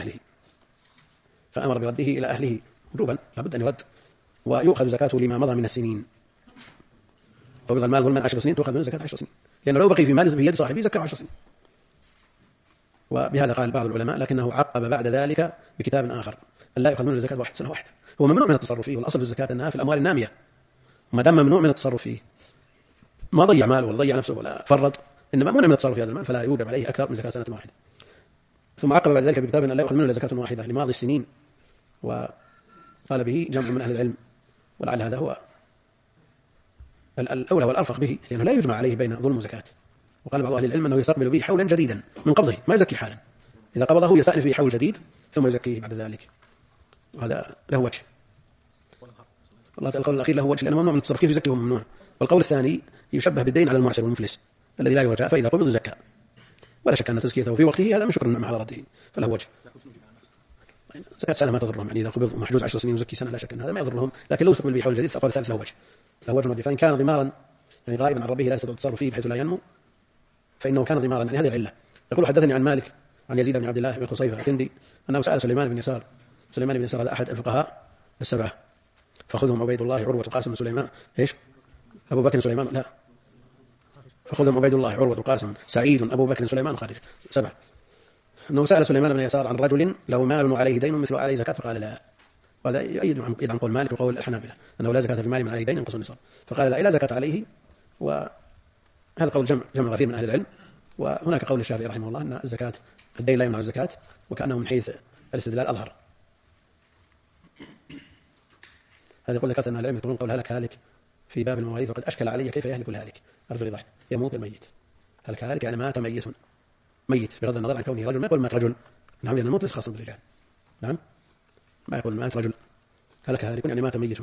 برده إلى أهله وجوبا، لابد أن يرد ويؤخذ زكاته لما مضى من السنين. قبض المال ظلما 10 سنين تؤخذ منه زكاة 10 سنين، لأنه لو بقي في مال في يد صاحبه زكاة 10 سنين. وبهذا قال بعض العلماء، لكنه عقب بعد ذلك بكتاب آخر أن لا يؤخذ منه الزكاة سنة واحدة. هو ممنوع من التصرف فيه، والأصل في الزكاة أنها في الأموال النامية، ما دام ممنوع من التصرف فيه ما ضيع ماله ولا ضيع نفسه ولا فرط، إنما منع من التصرف في هذا المال فلا يوجب عليه أكثر من زكاة سنة واحدة. ثم عقب بعد ذلك بكتاب أن لا يؤخذ منه زكاة واحدة لماضي السنين، وقال به جمع من أهل العلم، ولعل هذا هو الأولى والأرفق به، لأنه لا يجمع عليه بين ظلم وزكاة. وقال بعض أهل العلم أنه يستقبل به حولا جديدا من قبضه، ما يزكي حالا، إذا قبضه يستأنف به حول جديد ثم يزكيه بعد ذلك، وهذا له وجه. والله القول الأخير له وجه لأنه ممنوع من التصرف، كيف يزكيه ممنوع. والقول الثاني يشبه بالدين على المعسر والمفلس الذي لا يرجى، فإذا قبض زكى، ولا شك أن تزكيته في وقته هذا من شكر النعمة على رده، فله وجه. زكاة سنة ما تضرهم، يعني إذا قبض محجوز 10 سنين وزكي سنة لا شك أن هذا ما يضرهم، لكن لو استقبل به حول جديد فقال الثالث له وجه، فإن كان ضمارا يعني غائبا عن ربه لا يستطيع التصرف فيه بحيث لا ينمو، فإنه كان ضمارا. يعني هذه العلة. يقول حدثني عن مالك عن يزيد بن عبد الله بن خصيفة الكندي أنه سأل سليمان بن يسار. سليمان بن يسار هذا أحد الفقهاء السبعة، فخذهم عبيد الله عروة القاسم سليمان إيش أبو بكر سليمان لا فخذهم عبيد الله عروة القاسم سعيد أبو بكر سليمان خارج سبعة. أنه سأل سليمان بن يسار عن رجل له مال وعليه دين مثل عليه زكاة فقال لا. وهذا يؤيد عن قول مالك وقول الحنابلة أنه لا زكاة في مال من عليه دين ينقص النصاب، فقال لا زكاة عليه. وهذا قول جمع غفير من أهل العلم. وهناك قول الشافعي رحمه الله أن الزكاة الدين لا يمنع الزكاة، وكأنه من حيث الاستدلال أظهر. هذا يقول ذكرت أن العلم يذكرون قول هلك في باب المواريث وقد أشكل علي كيف يهلك الهالك. الرجل يضحك يموت الميت. هلك هالك يعني مات ميت بغض النظر عن كونه رجل. ما يقول مات رجل، نعم، لأن الموت ليس خاصا بالرجال. نعم، ما يقول مات رجل. هلك هالك يعني مات ميت.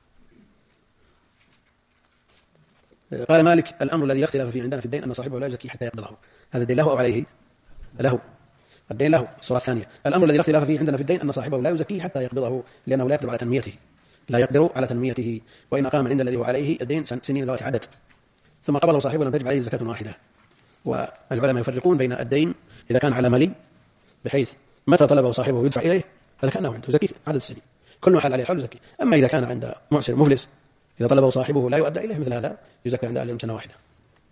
قال مالك الأمر الذي يختلف فيه عندنا في الدين أن صاحبه لا يزكي حتى يقبضه. هذا الدين له أو عليه؟ له. الدين له. الصورة الثانية الأمر الذي اختلف فيه عندنا في الدين أن صاحبه لا يزكي حتى يقبضه، لأنه لا يقدر على تنميته. لا يقدر على تنميته، وإن قام عند الذي هو عليه الدين سنين ذوات عدد ثم قبضه صاحبه لم تجب عليه زكاة واحدة. والعلماء يفرقون بين الدين إذا كان على ملي بحيث متى طلبه صاحبه يدفع إليه هذا كأنه عنده زكي عدد السنين كل ما حال عليه حول زكي. أما إذا كان عند معسر مفلس إذا طلبه صاحبه لا يؤدى إليه مثل هذا يزكى عند أهل سنة واحدة.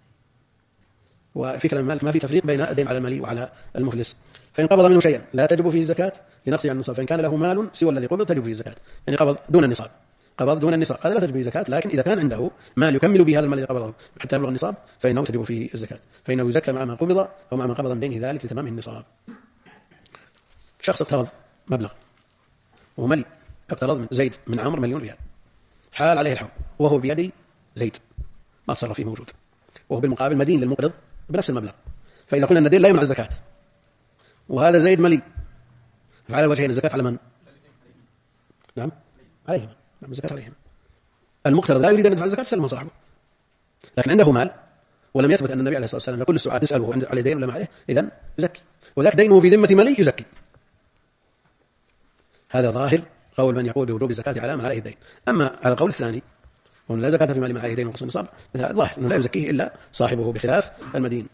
وفي كلام مالك ما في تفريق بين الدين على الملي وعلى المفلس. فإن قبض منه شيئا لا تجب فيه الزكاة لنقصه عن النصاب، فإن كان له مال سوى الذي قبض تجب فيه الزكاة. يعني قبض دون النصاب هذا لا تجب فيه الزكاة، لكن إذا كان عنده مال يكمل به هذا المال الذي قبضه حتى يبلغ النصاب فإنه تجب فيه الزكاة، فإنه يزكى مع ما قبض ومع ما قبض من دينه ذلك لتمام النصاب. شخص اقترض مبلغ وملي، اقترض من زيد من عمرو مليون ريال، حال عليه الحول وهو بيد زيد ما تصرف فيه موجود، وهو بالمقابل مدين للمقرض بنفس المبلغ. فإذا قلنا أن الدين لا يمنع الزكاة وهذا زيد ملي، فعلى الوجهين الزكاة على من؟ نعم عليهم. نعم الزكاة عليهم. المقترض لا يريد أن يدفع الزكاة سلمه صاحبه، لكن عنده مال ولم يثبت أن النبي عليه الصلاة والسلام لكل السعاة تسأله عليه دين ولا ما عليه إذن يزكي، وذاك دينه في ذمة ملي يزكي. هذا ظاهر قول من يقول بوجوب الزكاة على من عليه الدين. أما على القول الثاني وأن لا زكاة في مال من عليه دين وقص النصاب ظاهر أنه لا يزكيه إلا صاحبه بخلاف المدين.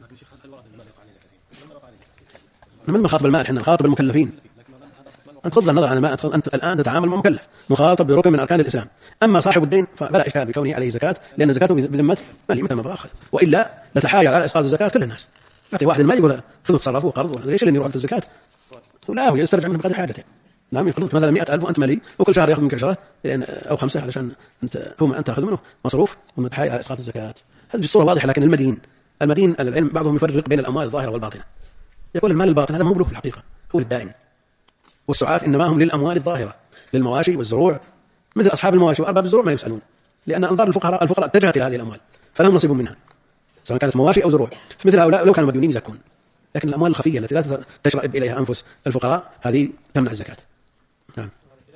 من مخاطب المال؟ احنا نخاطب المكلفين. أنت غض النظر عن المال، أنت الآن تتعامل مع مكلف مخاطب بركن من أركان الإسلام. أما صاحب الدين فلا إشكال بكونه عليه زكاة، لأن زكاته بذمة مالي متى ما بأخذ، وإلا لتحايل على إسقاط الزكاة كل الناس. يعطي واحد المال يقول خذوا تصرفوا قرض، ليش اللي يروح الزكاة؟ لا هو يسترجع منه بقدر حاجته. نعم يقرضك مثلا 100,000 وأنت مالي وكل شهر يأخذ منك 10 أو 5 علشان أنت تأخذ منه مصروف ومن تحايل على إسقاط الزكاة. هذه الصورة واضحة. لكن المدين العلم بعضهم يفرق بين الأموال الظاهرة والباطنة. يقول المال الباطن هذا مبلوغ في الحقيقة هو الدائن، والسعاة إنما هم للأموال الظاهرة للمواشي والزروع، مثل أصحاب المواشي وأرباب الزروع ما يسألون، لأن أنظار الفقراء اتجهت إلى هذه الأموال فلهم نصيب منها سواء كانت مواشي أو زروع. مثل هؤلاء لو كانوا مديونين يزكون، لكن الأموال الخفية التي لا تشرب إليها أنفس الفقراء هذه تمنع الزكاة. نعم.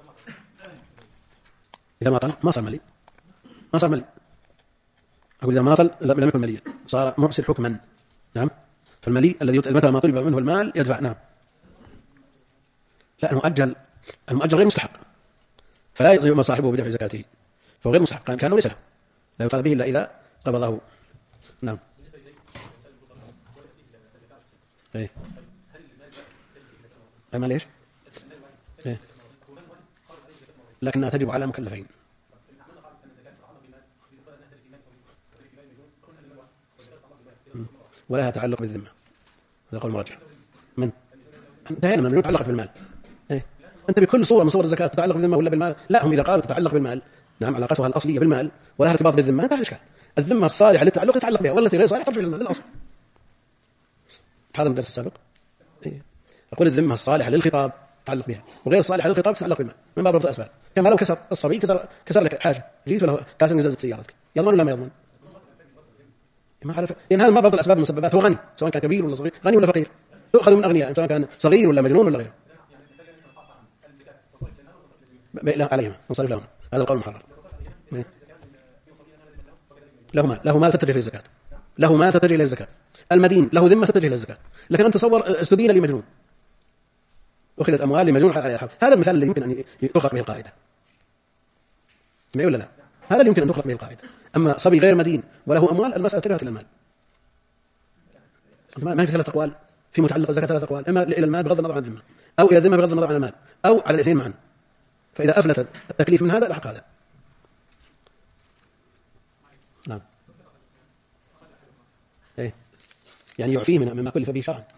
إذا ما طل ما صار ملي أقول إذا ما طل لم يكن مليا صار معسر حكما. نعم. فالملي الذي متى ما طلب منه المال يدفع. نعم. لا المؤجل غير مستحق فلا يؤمر صاحبه بدفع زكاته، فهو غير مستحق كان ليس له لا يطالب به إلا إذا قبضه. نعم. إيه المال إيش؟ إيه لكنها تجب على مكلفين. ولها تعلق بالذمة. هذا قول مرجح. من انتهينا من تعلق بالمال. إيه؟ أنت بكل صورة من صور الزكاة تتعلق بالذمة ولا بالمال؟ لا هم إذا قالوا تتعلق بالمال نعم علاقتها الأصلية بالمال ولها ارتباط بالذمة انتهى الإشكال. الذمة الصالحة للتعلق تتعلق بها والتي غير صالحة ترجع للمال للأصل. هذا من الدرس السابق. إيه؟ أقول الذمة الصالحة للخطاب تتعلق بها وغير الصالحة للخطاب تتعلق بالمال من باب ربط الأسباب. كما لو كسر الصبي كسر لك حاجة جيت ولا كاسر نزلت سيارتك يضمن ولا ما يضمن؟ ما عرف لأن هذا ما ربط الأسباب المسببات. هو غني سواء كان كبير ولا صغير، غني ولا فقير، يؤخذ من أغنياء سواء كان صغير ولا مجنون ولا غيره. لا عليهم نصرف لهم. هذا القول محرر. له مال تتجه إلى الزكاة، له مال تتجه إلى الزكاة. المدين له ذمة تتجه إلى الزكاة. لكن أنت تصور استدين لمجنون أخذت أموال لمجنون على عليها. هذا المثال اللي يمكن أن يطلق به القاعدة. ما ولا لا؟ هذا اللي يمكن أن تخلق به القاعدة. أما صبي غير مدين وله أموال، المسألة ترجع إلى المال. ما في ثلاث أقوال في متعلق الزكاة، ثلاث أقوال: إما إلى المال بغض النظر عن الذمة، أو إلى الذمة بغض النظر عن المال، أو على الاثنين معا. فإذا أفلت التكليف من هذا لحق هذا. نعم. إيه؟ يعني يعفيه مما كلف به شرعا.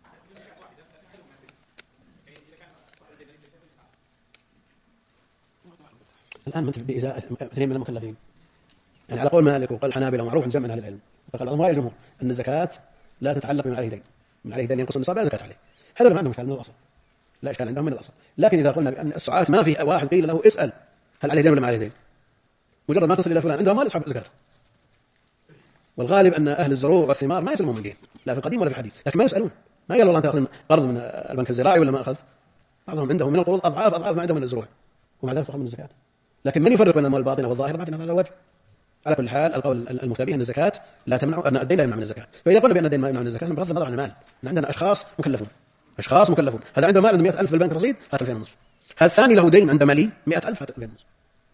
الآن منتفع بإزاء اثنين من المكلفين، يعني على قول مالك وقال الحنابلة معروف عند جمع من أهل العلم، فقال بعضهم رأي الجمهور أن الزكاة لا تتعلق بمن عليه دين، من عليه دين ينقص النصاب لا زكاة عليه. هذا ما عندهم إشكال من الأصل، لا إشكال عندهم من الأصل. لكن إذا قلنا بأن السعاة ما في واحد قيل له اسأل هل عليه دين ولا ما عليه دين، مجرد ما تصل إلى فلان عنده مال يسحب زكاة. والغالب أن أهل الزروع والثمار ما يسلمون من دين، لا في القديم ولا في الحديث، لكن ما يسألون، ما قال والله أنت أخذ قرض من البنك الزراعي ولا ما أخذت. بعضهم عندهم من القروض أضعاف ما عندهم من الزروع، ومع ذلك تأخذ من الزكاة. لكن من يفرق بين الأموال الباطنة والظاهرة ما في على الوجه. على كل حال القول المفتى أن الزكاة لا تمنع، أن الدين لا يمنع من الزكاة. فإذا قلنا بأن الدين ما يمنع من الزكاة بغض النظر عن المال، عندنا أشخاص مكلفون، هذا عنده مال 100,000 في البنك رصيد، هات 2,500. هذا الثاني له دين عند مالي 100,000، هات 2,500.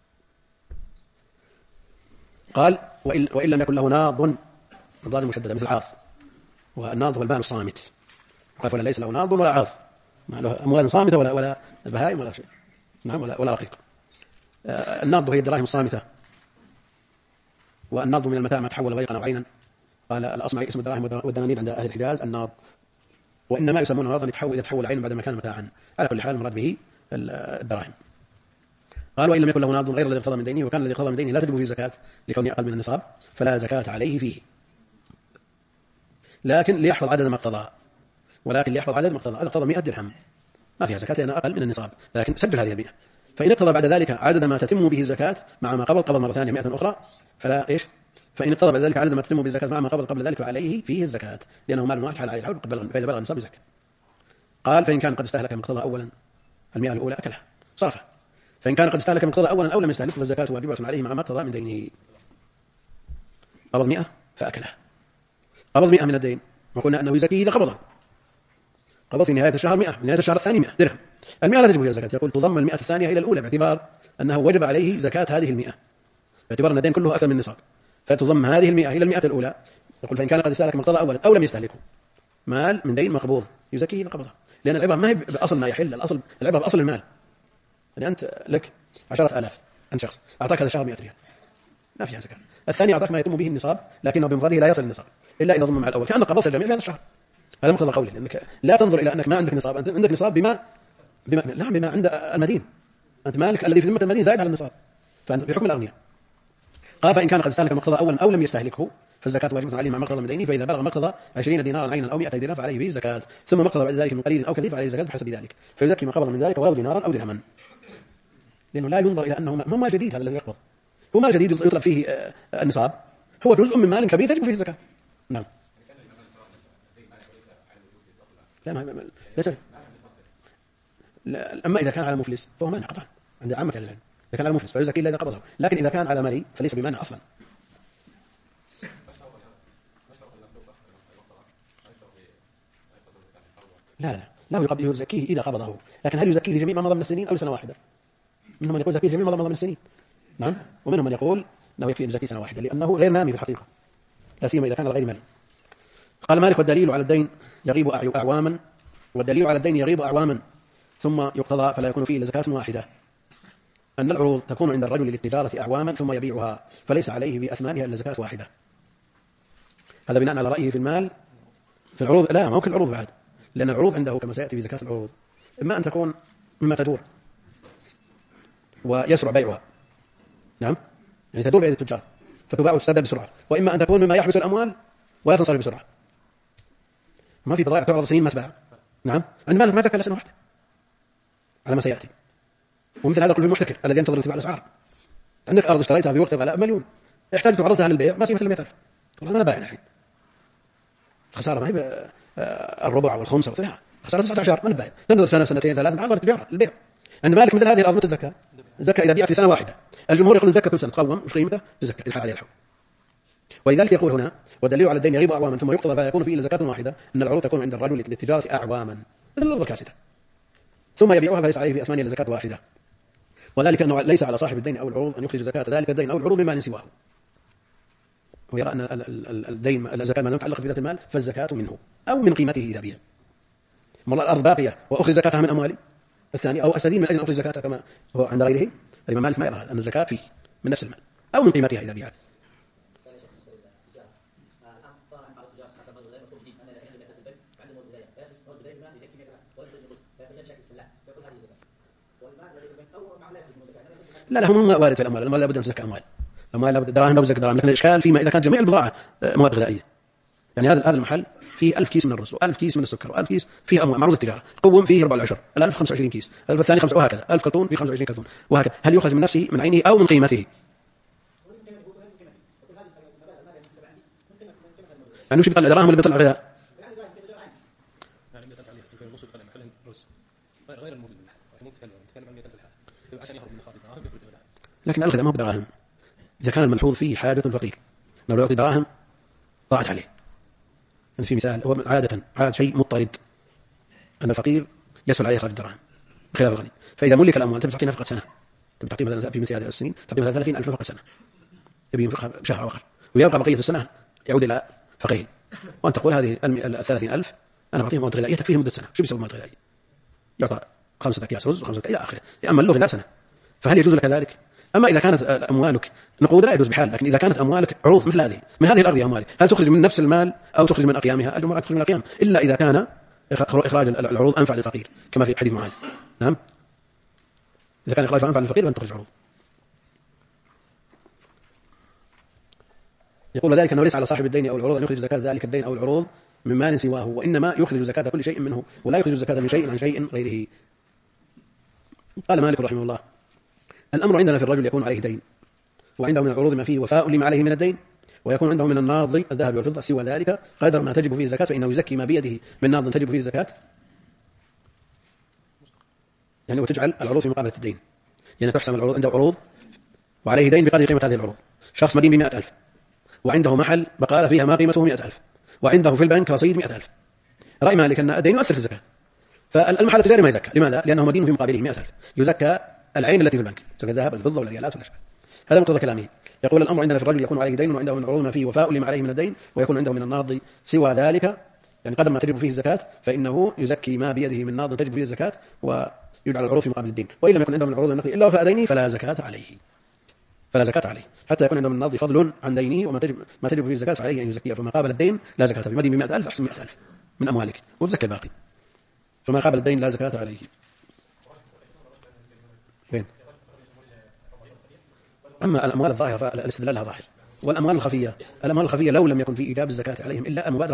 قال وإن لم يكن له ناض مشددة مثل عاض، والناض هو المال الصامت. قال فلا ليس له ناض ولا عاض، ما له أموال صامتة ولا بهائم ولا شيء، نعم، ولا رقيق. الناض هي الدراهم الصامتة، والناض من المتاع ما تحول غيقا أو عينا. قال الأصمعي اسم الدراهم والدنانير عند أهل الحجاز الناض، وإنما يسمونه ناضا إذا تحول عين بعد ما كان متاعا. على كل حال المراد به الدراهم. قال وإن لم يكن له ناض غير الذي اقتضى من دينه، وكان الذي اقتضى من دينه لا تجب فيه زكاة لكونه أقل من النصاب، فلا زكاة عليه فيه، لكن ليحفظ عدد ما اقتضى. هذا اقتضى 100 درهم ما فيها زكاة لأنه أقل من النصاب، لكن سجل هذه 100. فإن اقتضى بعد ذلك عدد ما تتم به الزكاة مع ما قبل مرة ثانية 100 أخرى فلا إيش. فإن اقتضى بعد ذلك عدد ما تتم به الزكاة مع ما قبل ذلك فعليه فيه الزكاة، لأنه مال واحد حال عليه الحول فإذا بلغ النصاب زكاة. قال فإن كان قد استهلك من اقتضى أولا 100 الأولى أكلها صرفه، فإن كان قد استهلك من اقتضى أولا أو لم يستهلك فالزكاة واجبة عليه مع ما اقتضى من دينه. قبض 100 فأكلها، قبض 100 من الدين، وقلنا أنه يزكيه إذا قبض في نهاية الشهر 100، نهاية الشهر الثاني 100 درهم. 100 لا تجب فيها زكاة، يقول تضم 100 الثانية إلى الأولى باعتبار أنه وجب عليه زكاة هذه 100، باعتبار أن الدين كله أكثر من النصاب، فتضم هذه 100 إلى 100 الأولى. يقول فإن كان قد استهلك من قضاء أولا أو لم يستهلكه مال من دين مقبوض يزكيه إذا قبضه، لأن العبرة ما هي بأصل ما يحل، العبرة بأصل المال. يعني أنت لك 10,000، أنت شخص أعطاك هذا الشهر 100 ريال ما فيها زكاة. الثاني أعطاك ما يتم به النصاب لكنه بمفرده لا يصل النصاب إلا إذا ضم مع الأول، كأنك قبضت الجميع في هذا الشهر. هذا مقتضى قولي، لأنك لا تنظر إلى أنك ما عندك نصاب، أنت عندك نصاب بما عند المدين، أنت مالك الذي في ذمة المدين زائد على النصاب، فأنت بحكم الأغنياء. قال فإن كان قد استهلك مقتضى أولا أو لم يستهلكه فالزكاة واجبة عليه مع مقتضى من دينه، فإذا بلغ مقتضى 20 دينارا عينا أو 100 دينار فعليه به الزكاة، ثم مقتضى بعد ذلك من قليل أو كثير فعليه الزكاة بحسب ذلك، فيزكي ما قبض من ذلك ولو دينارا أو درهما، لأنه لا ينظر إلى أنه مال جديد. هذا الذي يقبض هو مال جديد يطلب فيه النصاب، هو جزء من مال كبير تجب فيه الزكاة. نعم. لا أما إذا كان على مفلس فهو مانع قطعا عند عامة العلم، إذا كان على مفلس فيزكي إلا إذا قبضه، لكن إذا كان على مالي فليس بمانع أصلا. لا يزكيه إذا قبضه، لكن هل يزكيه لجميع ما مضى من السنين أو سنة واحدة؟ منهم من يقول زكيه جميع ما مضى من السنين، نعم، ومنهم من يقول أنه يكفي يزكي سنة واحدة لأنه غير نامي في الحقيقة، لا سيما إذا كان غير مالي. قال مالك والدليل على الدين يغيب أعواما، والدليل على الدين يغيب أعواما ثم يقتضى فلا يكون فيه إلا زكاة واحدة، أن العروض تكون عند الرجل للتجارة أعواما ثم يبيعها فليس عليه بأثمانها إلا زكاة واحدة. هذا بناء على رأيه في المال. في العروض لا، ما هو كل العروض بعد، لأن العروض عنده كما سيأتي في زكاة العروض إما أن تكون مما تدور ويسرع بيعها، نعم، يعني تدور بيد التجار فتباع وتستبدل بسرعة، وإما أن تكون مما يحبس الأموال ولا تنصرف بسرعة. ما في بضائع تعرض سنين ما تباع، نعم، عندما ما تكفي إلا سنة واحدة على ما سيأتي. ومثل هذا كله في المحتكر الذي ينتظر ارتفاع الأسعار. عندك أرض اشتريتها في وقت غلاء مليون، احتاجت وعرضتها للبيع ما سمعت إلا 100,000، والله أنا بايع الحين، خسارة ما هي الربع والخمسة والثلاثة، خسارة 19، أنا بايع، ننتظر سنة سنتين ثلاثة نعرض التجارة البيع. عند مالك مثل هذه الأرض تزكى زكاة إذا بيعت في سنة واحدة. الجمهور يقول زكاة كل سنة تقوم وش قيمته تزكى الحال عليه الحول. ولذلك يقول هنا والدليل على الدين يغيب أعواما ثم يقتضى فيكون فيه إلا زكاة واحدة، أن العروض تكون عند الرجل للتجارة أعواما مثل الأرض الكاسدة ثم يبيعها فليس عليه في أثمانها إلا زكاة واحدة. وذلك أنه ليس على صاحب الدين أو العروض أن يخرج زكاة ذلك الدين أو العروض بمال سواه، ويرى أن الدين الزكاة ما لم يتعلق بذات المال فالزكاة منه أو من قيمته إذا بيع. الأرض باقية وأخرج زكاتها من أموالي الثاني، أو أستدين من أجل أن أخرج زكاتها كما هو عند غيره، الإمام مالك ما يرى أن الزكاة فيه من نفس المال أو من قيمتها إذا بيعت. لا هم وارد في الأموال، الأموال لابد أن تزكى أموال، الأموال لابد دراهم لابد تزكى دراهم، لكن الإشكال فيما إذا كانت جميع البضاعة مواد غذائية. يعني هذا المحل فيه 1000 كيس من الرز و1000 كيس من السكر و1000 كيس فيه أموال معروض التجارة، قوم فيه 4 العشر، 1000 25 كيس، الثاني 5 وهكذا، 1000 كرتون فيه 25 كرتون وهكذا. هل يخرج من نفسه من عينه أو من قيمته؟ يعني وش بيطلع دراهم اللي بيطلع غذاء؟ لكن الغذاء ما هو بدراهم. إذا كان الملحوظ فيه حاجة الفقير لو يعطي دراهم ضاعت عليه. يعني في مثال هو عادة شيء مضطرد أن الفقير يسهل عليه إخراج الدراهم خلاف الغني. فإذا ملك الأموال تبي تعطيه نفقة سنة، تبي تعطيه مثلا في مثل هذه السنين تعطيه مثلا 30,000 نفقة سنة، يبي ينفقها بشهر آخر ويبقى بقية السنة يعود إلى فقير، وأنت تقول هذه 30,000 أنا بعطيهم مواد غذائية تكفيه مدة سنة. شو بيسوي مواد غذائية؟ يعطى 5 أكياس رز و5 إلى آخره، أما له غذاء سنة. فهل يجوز لك ذلك؟ أما إذا كانت أموالك نقود لا يجوز بحال، لكن إذا كانت أموالك عروض مثل هذه من هذه الأرض أموالك، هل تخرج من نفس المال أو تخرج من أقيامها؟ الجمهور تخرج من الأقيام، إلا إذا كان إخراج العروض أنفع للفقير كما في حديث معاذ. نعم، إذا كان إخراجها أنفع للفقير فأن تخرج عروض. يقول ذلك أنه ليس على صاحب الدين أو العروض أن يخرج زكاة ذلك الدين أو العروض من مال سواه، وإنما يخرج زكاة كل شيء منه ولا يخرج زكاة من شيء عن شيء غيره. قال مالك رحمه الله: الأمر عندنا في الرجل يكون عليه دين وعنده من العروض ما فيه وفاء لما عليه من الدين، ويكون عنده من الناض الذهب والفضة سوى ذلك قدر ما تجب فيه الزكاة، فإنه يزكي ما بيده من ناض تجب فيه الزكاة. يعني وتجعل العروض في مقابلة الدين، يعني تحسم العروض، عنده عروض وعليه دين بقدر قيمة هذه العروض. شخص مدين ب100,000 وعنده محل بقالة فيها ما قيمته 100,000 وعنده في البنك رصيد 100,000. رأي مالك أن الدين يؤثر في الزكاة، فالمحل التجاري ما يزكى. لماذا؟ لأنه مدين في مقابله 100,000. يزكى العين التي في البنك، زكاة الذهب والفضة والريالات والأشياء. هذا مقتضى كلامه. يقول الأمر عندنا في الرجل يكون عليه دين وعنده من العروض ما فيه وفاء لما عليه من الدين، ويكون عنده من الناض سوى ذلك، يعني قدر ما تجب فيه الزكاة، فإنه يزكي ما بيده من ناض تجب فيه الزكاة ويجعل العروض في مقابل الدين. وإن لم يكن عنده من العروض النقي إلا وفاء دينه فلا زكاة عليه حتى يكون عنده من الناض فضل عن دينه وما تجب فيه الزكاة فعليه أن يزكيه. فما قابل الدين لا زكاة فيه. مدين ب100,000 أحسن 100,000 من أموالك وتزكى الباقي. فما قابل الدين لا زكاة عليه. فين؟ أما الأموال الظاهرة فالاستدلال لها ظاهر، والأموال الخفية لو لم يكن في إيجاب الزكاة عليهم إلا المبادرة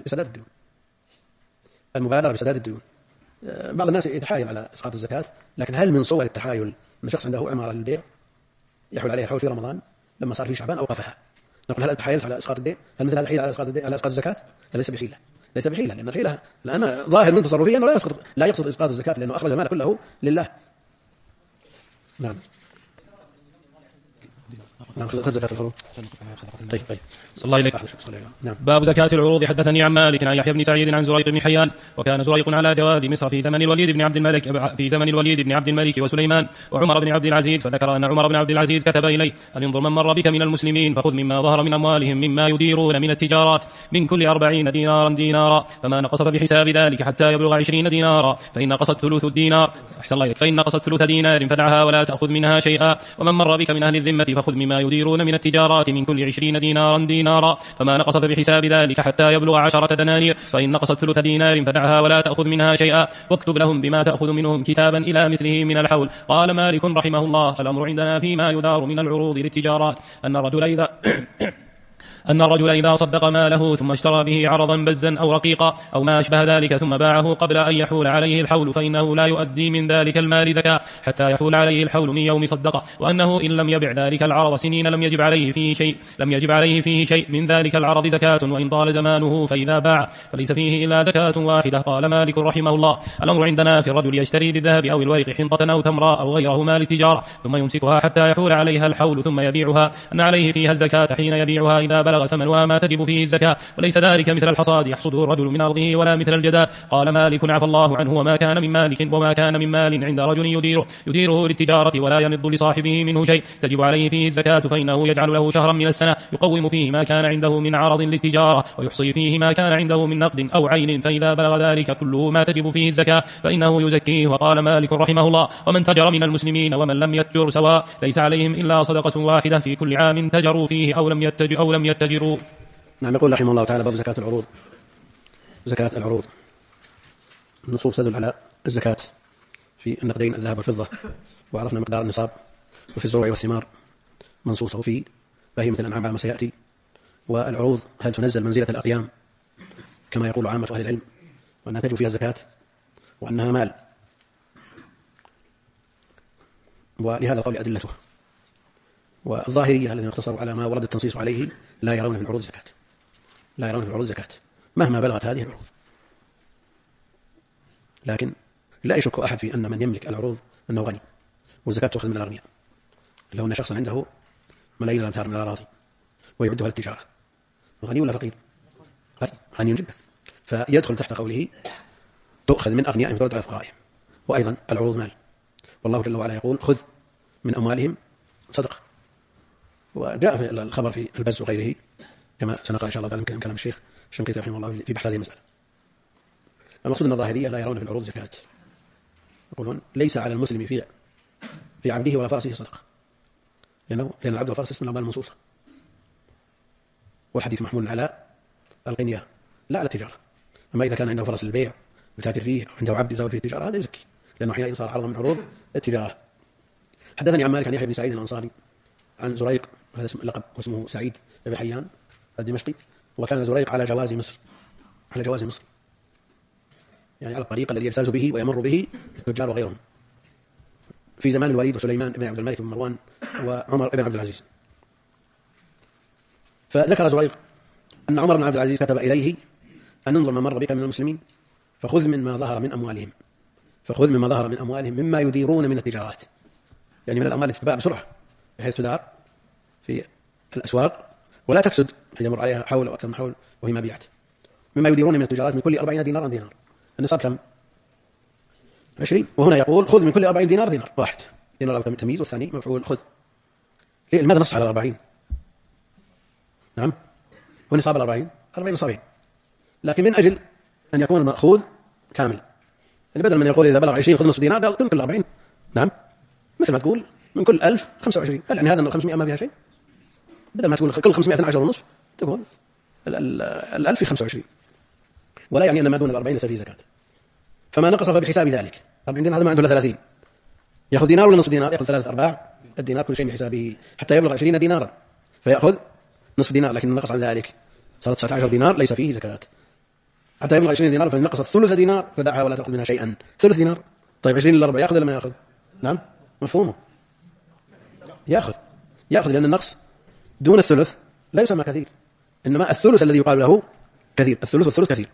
بسداد الديون. بعض الناس يتحايل على إسقاط الزكاة، لكن هل من صور التحايل أن شخص عنده عمارة للبيع يحول عليها الحول في رمضان لما صار في شعبان أوقفها؟ نقول هل تحايلت على إسقاط الدين؟ هل مثل هذا حيلة على إسقاط الزكاة؟ ليس بحيلة، لأن الحيلة لأن ظاهر من تصرفيا أنه لا يقصد إسقاط الزكاة لأنه أخرج المال كله لله. نعم. خذ زكاة الفروض. طيب. صلى الله عليك. نعم. باب زكاة العروض. حدثني عن مالك عن يحيى بن سعيد عن زريق بن حيان. وكان زريق على جواز مصر في زمن الوليد بن عبد الملك وسليمان وعمر بن عبد العزيز، فذكر أن عمر بن عبد العزيز كتب إليه أن انظر من مر بك من المسلمين فخذ مما ظهر من أموالهم مما يديرون من التجارات من كل 40 دينارا فما نقص بحساب ذلك حتى يبلغ 20 دينارا، فإن قصت ثلث الدينار فإن قصت ثلث دينار فدعها ولا تأخذ منها شيئا. ومن مر بك من أهل الذمة فخذ مما يديرون من التجارات من كل 20 دينارا فما نقص بحساب ذلك حتى يبلغ 10 دنانير، فإن نقصت ثلث دينار فدعها ولا تأخذ منها شيئا، واكتب لهم بما تأخذ منهم كتابا إلى مثله من الحول. قال مالك رحمه الله: الأمر عندنا فيما يدار من العروض للتجارات أن الرجل إذا صدق ماله ثم اشترى به عرضا بزا أو رقيقا أو ما أشبه ذلك ثم باعه قبل أن يحول عليه الحول فإنه لا يؤدي من ذلك المال زكاة حتى يحول عليه الحول من يوم صدقه، وأنه إن لم يبع ذلك العرض سنين لم يجب عليه فيه شيء من ذلك العرض زكاة، وإن طال زمانه فإذا باع فليس فيه إلا زكاة واحدة. قال مالك رحمه الله: الأمر عندنا في الرجل يشتري بالذهب أو الورق حنطة أو تمرا أو غيرهما للتجارة ثم يمسكها حتى يحول عليها الحول ثم يبيعها، أن عليه فيها الزكاة حين يبيعها إذا بلغ بلغ ثمنها ما تجب فيه الزكاة، وليس ذلك مثل الحصاد يحصده الرجل من أرضه ولا مثل الجداء. قال مالك عفى الله عنه وما كان من مال عند رجل يديره للتجارة ولا ينض لصاحبه منه شيء تجب عليه فيه الزكاة، فإنه يجعل له شهرا من السنة يقوم فيه ما كان عنده من عرض للتجارة ويحصي فيه ما كان عنده من نقد أو عين، فإذا بلغ ذلك كله ما تجب فيه الزكاة فإنه يزكيه. وقال مالك رحمه الله ومن تجر من المسلمين ومن لم يتجر سواء ليس عليهم إلا صدقة واحدة في كل عام تجروا فيه أو لم يتجروا. نعم. يقول رحمه الله تعالى باب زكاة العروض. زكاة العروض النصوص تدل على الزكاة في النقدين الذهب والفضة، وعرفنا مقدار النصاب، وفي الزروع والثمار منصوصه في بهيمة الأنعام على ما سيأتي. والعروض هل تنزل منزلة الأقيام كما يقول عامة أهل العلم، وأنها تجب فيها الزكاة وأنها مال، ولهذا القول أدلته. والظاهرية الذين اقتصروا على ما ورد التنصيص عليه لا يرون في العروض زكاة، لا يرون في العروض زكاة مهما بلغت هذه العروض. لكن لا يشك أحد في أن من يملك العروض أنه غني، والزكاة تأخذ من الأغنياء، لو أن شخصا عنده ملايين الأمتار من الأراضي ويعدها للتجارة، غني ولا فقير؟ غني جدا، فيدخل تحت قوله تؤخذ من أغنيائهم وترد على فقرائهم. وأيضا العروض مال، والله جل وعلا يقول خذ من أموالهم صدقة. وجاء في الخبر في البز وغيره كما سنقرأ إن شاء الله تعالى من كلام الشيخ الشنقيطي رحمه الله في بحث هذه المسألة. المقصود أن الظاهرية لا يرون في العروض زكاة، يقولون ليس على المسلم في عبده ولا فرسه صدقة، لأن العبد والفرس اسم الأموال المنصوصة، والحديث محمول على القنية لا على التجارة. أما إذا كان عنده فرس للبيع يتاجر فيه وعنده عبد يزود فيه التجارة هذا يزكي، لأنه حينئذ صار عرضا من عروض التجارة. حدثني عن مالك عن يحيى بن سعيد الأنصاري عن زريق، هذا اسم لقب واسمه سعيد بن حيان الدمشقي، وكان زريق على جواز مصر، على جواز مصر يعني على الطريق الذي يجتاز به ويمر به التجار وغيرهم في زمان الوليد وسليمان بن عبد الملك بن مروان وعمر بن عبد العزيز. فذكر زريق أن عمر بن عبد العزيز كتب إليه أن انظر ما مر بك من المسلمين فخذ مما ظهر من أموالهم، فخذ مما ظهر من أموالهم مما يديرون من التجارات، يعني من الأموال التي تباع بسرعة بحيث تدار في الأسواق ولا تكسد حين يمر عليها حول أو أكثر من حول وهي ما بيعت، مما يديرون من التجارات من كل 40 دينارا دينار. النصاب كم؟ 20. وهنا يقول خذ من كل 40 دينار دينار واحد، دينار أو تمييز والثاني مفعول خذ. لماذا نص على 40؟ نعم، ونصاب 40 نصابين، لكن من أجل أن يكون المأخوذ كامل، يعني بدل من يقول إذا بلغ 20 خذ نصف دينار قال كل 40. نعم، مثل ما تقول من كل 1000 25. هل يعني هذا أن 500 ما فيها شيء؟ بدل ما تقول كل 512 ونصف تقول 1000 في 25، ولا يعني أن ما دون 40 ليس فيه زكاة. فما نقص بحساب ذلك. طبعا عندنا هذا ما عنده 30 يأخذ دينار ولا نصف دينار؟ يأخذ 3/4 الدينار كل شيء بحسابه حتى يبلغ 20 دينارا فيأخذ نصف دينار، لكن نقص عن ذلك صار 19 دينار ليس فيه زكاة. حتى يبلغ 20 دينار فإن نقص ثلث دينار فدعها ولا تأخذ منها شيئا. ثلث دينار طيب 20 إلى 4 يأخذ ولا ما يأخذ؟ نعم مفهومه، يأخذ لأن النقص دون الثلث لا يسمى كثير، إنما الثلث الذي يقال له كثير، الثلث والثلث كثير.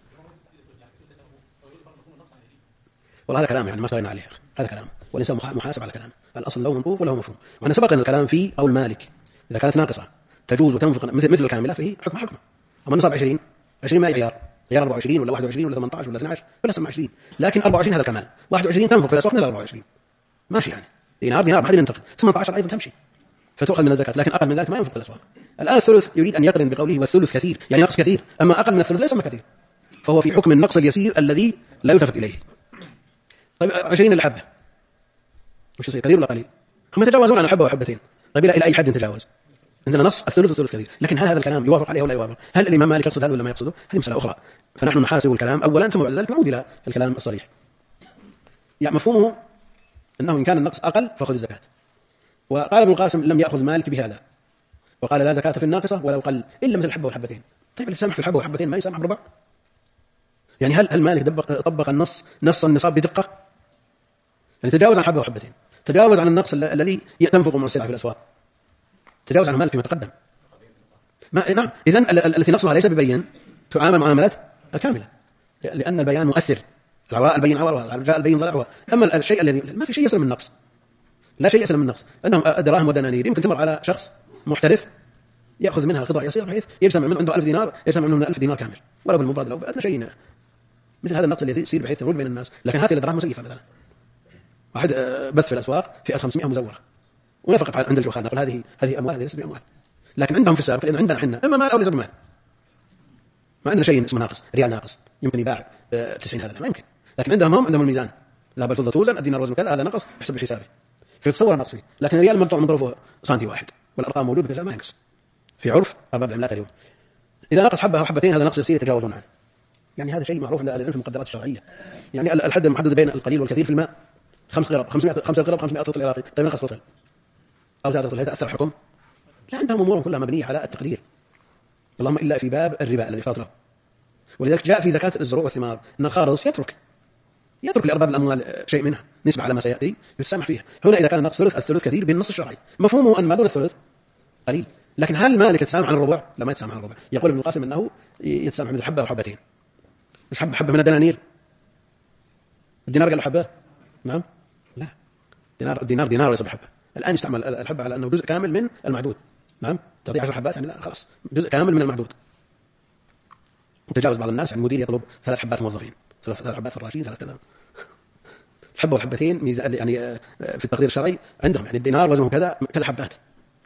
والله هذا كلام يعني ما اشتغلنا عليه، هذا كلام والإنسان محاسب على كلام. الأصل له منطوق وله مفهوم، وأنا سبق أن الكلام فيه أو المالك إذا كانت ناقصة تجوز وتنفق مثل الكاملة فيه حكمه. أما النصاب 20 ما عيار 24 ولا 21 ولا 18 ولا 12 ولا 27، لكن 24 هذا الكمال. 21 تنفق في الأسواق مثل 24 ماشي، يعني دينار ما حد ينتقد. 18 أيضا تمشي فتؤخذ من الزكاة، لكن أقل من ذلك ما ينفق في الأسواق. الآن الثلث يريد أن يقرن بقوله والثلث كثير، يعني نقص كثير، أما أقل من الثلث لا يسمى كثير، فهو في حكم النقص اليسير الذي لا يلتفت إليه. طيب 20 الحبة وش يصير، كثير ولا قليل؟ هم يتجاوزون عن حبة وحبتين. طيب إلى أي حد تجاوز؟ عندنا نص الثلث والثلث كثير، لكن هل هذا الكلام يوافق عليه ولا يوافق؟ هل الإمام مالك يقصد هذا ولا ما يقصده؟ هذه مسألة أخرى، فنحن نحاسب الكلام أولا ثم بعد ذلك نعود إلى الكلام الصريح. يعني مفهومه أنه إن كان النقص أقل فخذ الزكاة. وقال ابن القاسم لم يأخذ مالك بهذا، وقال لا زكاة في الناقصة ولو قل إلا مثل الحبة والحبتين. طيب اللي سامح في الحبة والحبتين ما يسامح بربع؟ يعني هل مالك طبق نص النصاب بدقة؟ يعني تجاوز عن حبة وحبتين، تجاوز عن النقص الذي تنفق من السلع في الأسواق، تجاوز عن مالك فيما تقدم. نعم، إذن التي نقصها ليس ببين تعامل معاملة الكاملة، لأن البيان مؤثر، العوراء البين عورها، الرجاء البين ضلعها. أما الشيء الذي ما في شيء يسلم من النقص، لا شيء يسلم من النقص، أنهم دراهم ودنانير يمكن تمر على شخص محترف يأخذ منها قطع يسير بحيث يجتمع منه عنده 1000 دينار يجتمع منه 1000 دينار كامل، ولو بالمبادلة لو بأدنى شيء مثل هذا النقص الذي يصير بحيث يرد بين الناس. لكن هذه الأدراهم مزيفة مثلا، واحد بث في الأسواق فئة 500 مزورة ونفقت عند الجوخان، نقول هذه أموال، هذه ليست بأموال. لكن عندهم في السابق، لأن عندنا حنا إما مال أو ليس بمال، ما عندنا شيء اسمه ناقص، ريال ناقص يمكن يباع 90 هذا ما يمكن. لكن عندهم الميزان، ذهب الفضة توزن، الدينار وزن كذا، هذا نقص يحسب بحسابه فيتصور نقص فيه. لكن الريال مقطوع من طرفه سنتي واحد والأرقام موجودة بكذا ما ينقص في عرف أرباب العملات اليوم. إذا نقص حبة أو حبتين هذا نقص يصير يتجاوزون عنه. يعني هذا شيء معروف عند في المقدرات الشرعية. يعني الحد المحدد بين القليل والكثير في الماء 5 قرب، 500 قرب، 500 رطل عراقي. طيب نقص رطل أو زاد رطل، هذا أثر الحكم؟ لا، عندهم أمور كلها مبنية على التقدير، اللهم إلا في باب الربا الذي اختلط له. ولذلك جاء في زكاة الزروع والثمار أن الخارص يترك لأرباب الأموال شيء منها نسبة على ما سيأتي يتسامح فيها. هنا إذا كان النقص ثلث، الثلث كثير بالنص الشرعي، مفهومه أن ما دون الثلث قليل. لكن هل المالك يتسامح عن الربع؟ لا، ما يتسامح عن الربع. يقول ابن القاسم أنه يتسامح مثل حبة أو حبتين. مش حبة من الدنانير، الدينار قال حبة؟ نعم، لا، دينار ليس بحبة. الآن يستعمل الحبة على أنه جزء كامل من المعدود. نعم، تعطي 10 حبات يعني لا، خلاص جزء كامل من المعدود. وتجاوز بعض الناس، المدير يطلب 3 حبات موظفين، 3 حبات فراشين، 3 كذا. الحبة والحبتين ميزان يعني في التقدير الشرعي عندهم، يعني الدينار وزنه كذا حبات.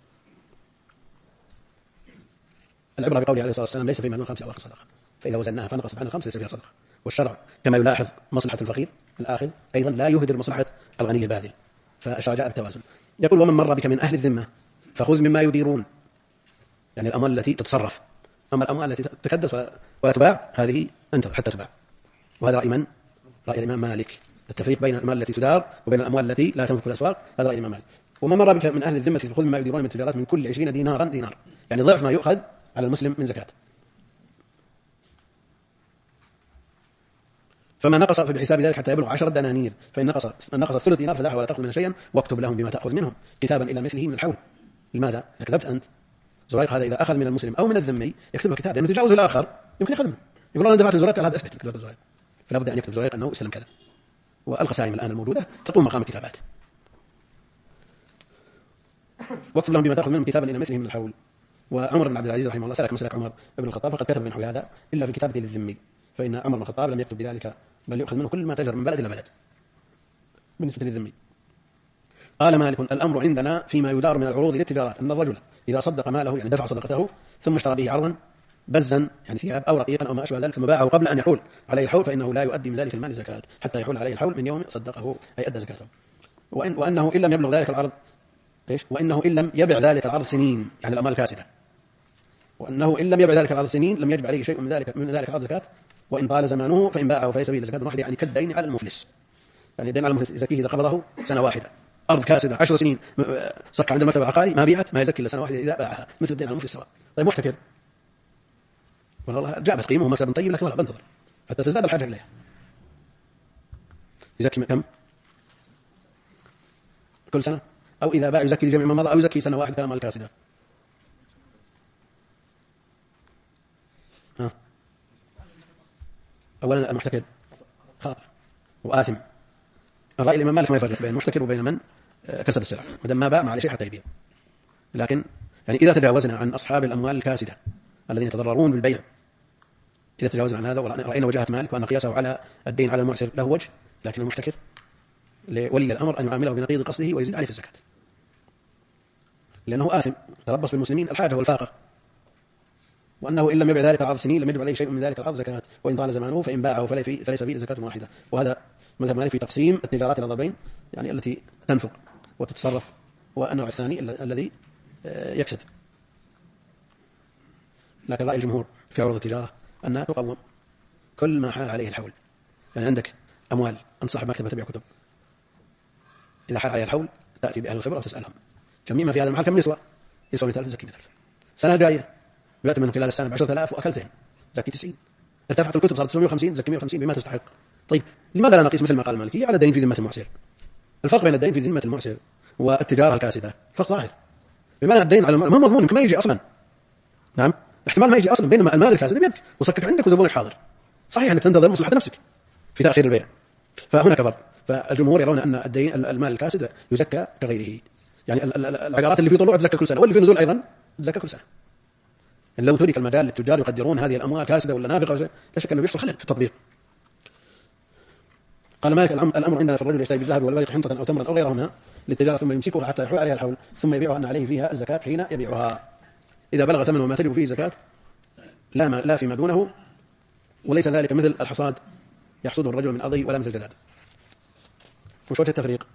العبرة بقوله عليه الصلاة والسلام ليس فيما دون 5 أواخر صدقة، فإذا وزناها فنقص عن 5 ليس فيها صدقة. والشرع كما يلاحظ مصلحة الفقير الآخذ أيضا لا يهدر مصلحة الغني الباذل، فالشرع جاء بالتوازن. يقول ومن مر بك من أهل الذمة فخذ مما يديرون، يعني الأموال التي تتصرف. أما الأموال التي تكدس ولا تباع هذه انتظر حتى تباع. وهذا رأي من؟ رأي الإمام مالك، التفريق بين الأموال التي تدار وبين الأموال التي لا تنفق الأسواق، هذا رأي الإمام مالك. ومن مر بك من أهل الذمة فخذ مما يديرون من التجارات من كل 20 دينار، يعني ضعف ما يؤخذ على المسلم من زكاة. فما نقص فبحساب ذلك حتى يبلغ 10 دنانير، فإن نقص ثلث دينار فدعه ولا تأخذ منه شيئا واكتب لهم بما تأخذ منهم كتابا إلى مثله من الحول. لماذا؟ كتبت أنت زريق هذا إذا أخذ من المسلم أو من الذمي يكتبه كتاب، لأنه تجاوز الآخر يمكن يأخذ منه، يقول أنا دفعت زريق، هذا أثبت كتبت زريق، فلا بد أن يكتب زريق أنه يسلم كذا. والقسائم الآن الموجودة تقوم مقام الكتابات. واكتب لهم بما تأخذ منهم كتابا إلى مثله من الحول. وعمر بن عبد العزيز رحمه الله سلك مسلك عمر بن الخطاب فقد كتب بنحو هذا إلا في كتابته للذمي، فإن عمر بن الخطاب لم يكتب بذلك بل يؤخذ منه كل ما تجر من بلد إلى بلد بالنسبة للذمي. قال مالك الأمر عندنا فيما يدار من العروض للتجارات أن الرجل إذا صدق ماله يعني دفع صدقته ثم اشترى به عرضا بزا يعني ثياب أو رقيقا أو ما أشبه ذلك ثم باعه قبل أن يحول عليه الحول فإنه لا يؤدي من ذلك المال زكاة حتى يحول عليه الحول من يوم صدقه أي أدى زكاته. وأنه إن لم يبلغ ذلك العرض وإنه إن لم يبع ذلك العرض سنين يعني الأموال الفاسدة، وأنه إن لم يبع ذلك العرض سنين لم يجب عليه شيء من ذلك العرض زكاة، وإن طال زمانه فإن باعه فليس به زكاة واحدة، يعني كالدين على المفلس، يعني الدين على المفلس يزكيه إذا قبضه سنة واحدة، أرض كاسدة 10 سنين صك عند المكتب العقاري ما بيعت ما يزكي إلا سنة واحدة إذا باعها، مثل الدين على المفلس سواء. طيب محتكر والله جابت قيمه مكسب طيب لكن ولا بنتظر حتى تزداد الحاجة إليها، يزكي كم كل سنة، أو إذا باع يزكي لجميع ما مضى أو يزكي سنة واحدة كلام الكاسدة. أولا المحتكر خاطئ وآثم. رأي الإمام مالك ما يفرق بين المحتكر وبين من كسب السلع، مدام ما باع ما عليه شيء حتى يبيع. لكن يعني إذا تجاوزنا عن أصحاب الأموال الكاسدة الذين يتضررون بالبيع، إذا تجاوزنا عن هذا ورأينا وجهة مالك وأن قياسه على الدين على المعسر له وجه، لكن المحتكر لولي الأمر أن يعامله بنقيض قصده ويزيد عليه في الزكاة، لأنه آثم تربص بالمسلمين الحاجة والفاقة، وأنه إن لم يبع ذلك العرض سنين لم يجب عليه شيء من ذلك العرض زكاة، وإن طال زمانه فإن باعه فليس فيه زكاة واحدة. وهذا مذهب مالك في تقسيم التجارات إلى ضربين، يعني التي تنفق وتتصرف والنوع الثاني الذي يكسد. لكن رأي الجمهور في عروض التجارة أنها تقوم كل ما حال عليه الحول، يعني عندك أموال أن صاحب مكتبة تبيع كتب، إذا حال عليها الحول تأتي بأهل الخبرة وتسألهم جميع ما في هذا المحل كم يسوى 100,000 زكي 100,000. سنة جاية بعت منه خلال السنة ب10,000 وأكلتين زكي 90، ارتفعت الكتب صارت 750 زكي 150 بما تستحق. طيب لماذا لا نقيس مثل ما قال المالكي على الدين في ذمة المعسر؟ الفرق بين الدين في ذمة المعسر والتجارة الكاسدة فرق ظاهر، بمعنى الدين على المال ما مضمون يمكن ما يجي أصلا، نعم احتمال ما يجي أصلا، بينما المال الكاسد بيدك وصكك عندك وزبونك حاضر، صحيح أنك تنتظر مصلحة نفسك في تأخير البيع، فهناك فرق. فالجمهور يرون أن الدين المال الكاسد يزكى كغيره، يعني العقارات اللي في طلوع تزكى كل سنة واللي في نزول أيضا تزكى كل سنة، يعني لو ترك المجال للتجار يقدرون هذه الأموال كاسدة ولا نابغة لا شك أنه يحصل خلل في التطبيق. قال مالك الأمر عندنا في الرجل يشتري بالذهب والورق حنطة أو تمرا أو غيرهما للتجارة ثم يمسكها حتى يحول عليها الحول ثم يبيعها أن عليه فيها الزكاة حين يبيعها إذا بلغ ثمن وما تجب فيه زكاة لا فيما دونه، وليس ذلك مثل الحصاد يحصده الرجل من أرضه ولا مثل الجداد. وش وجه التفريق؟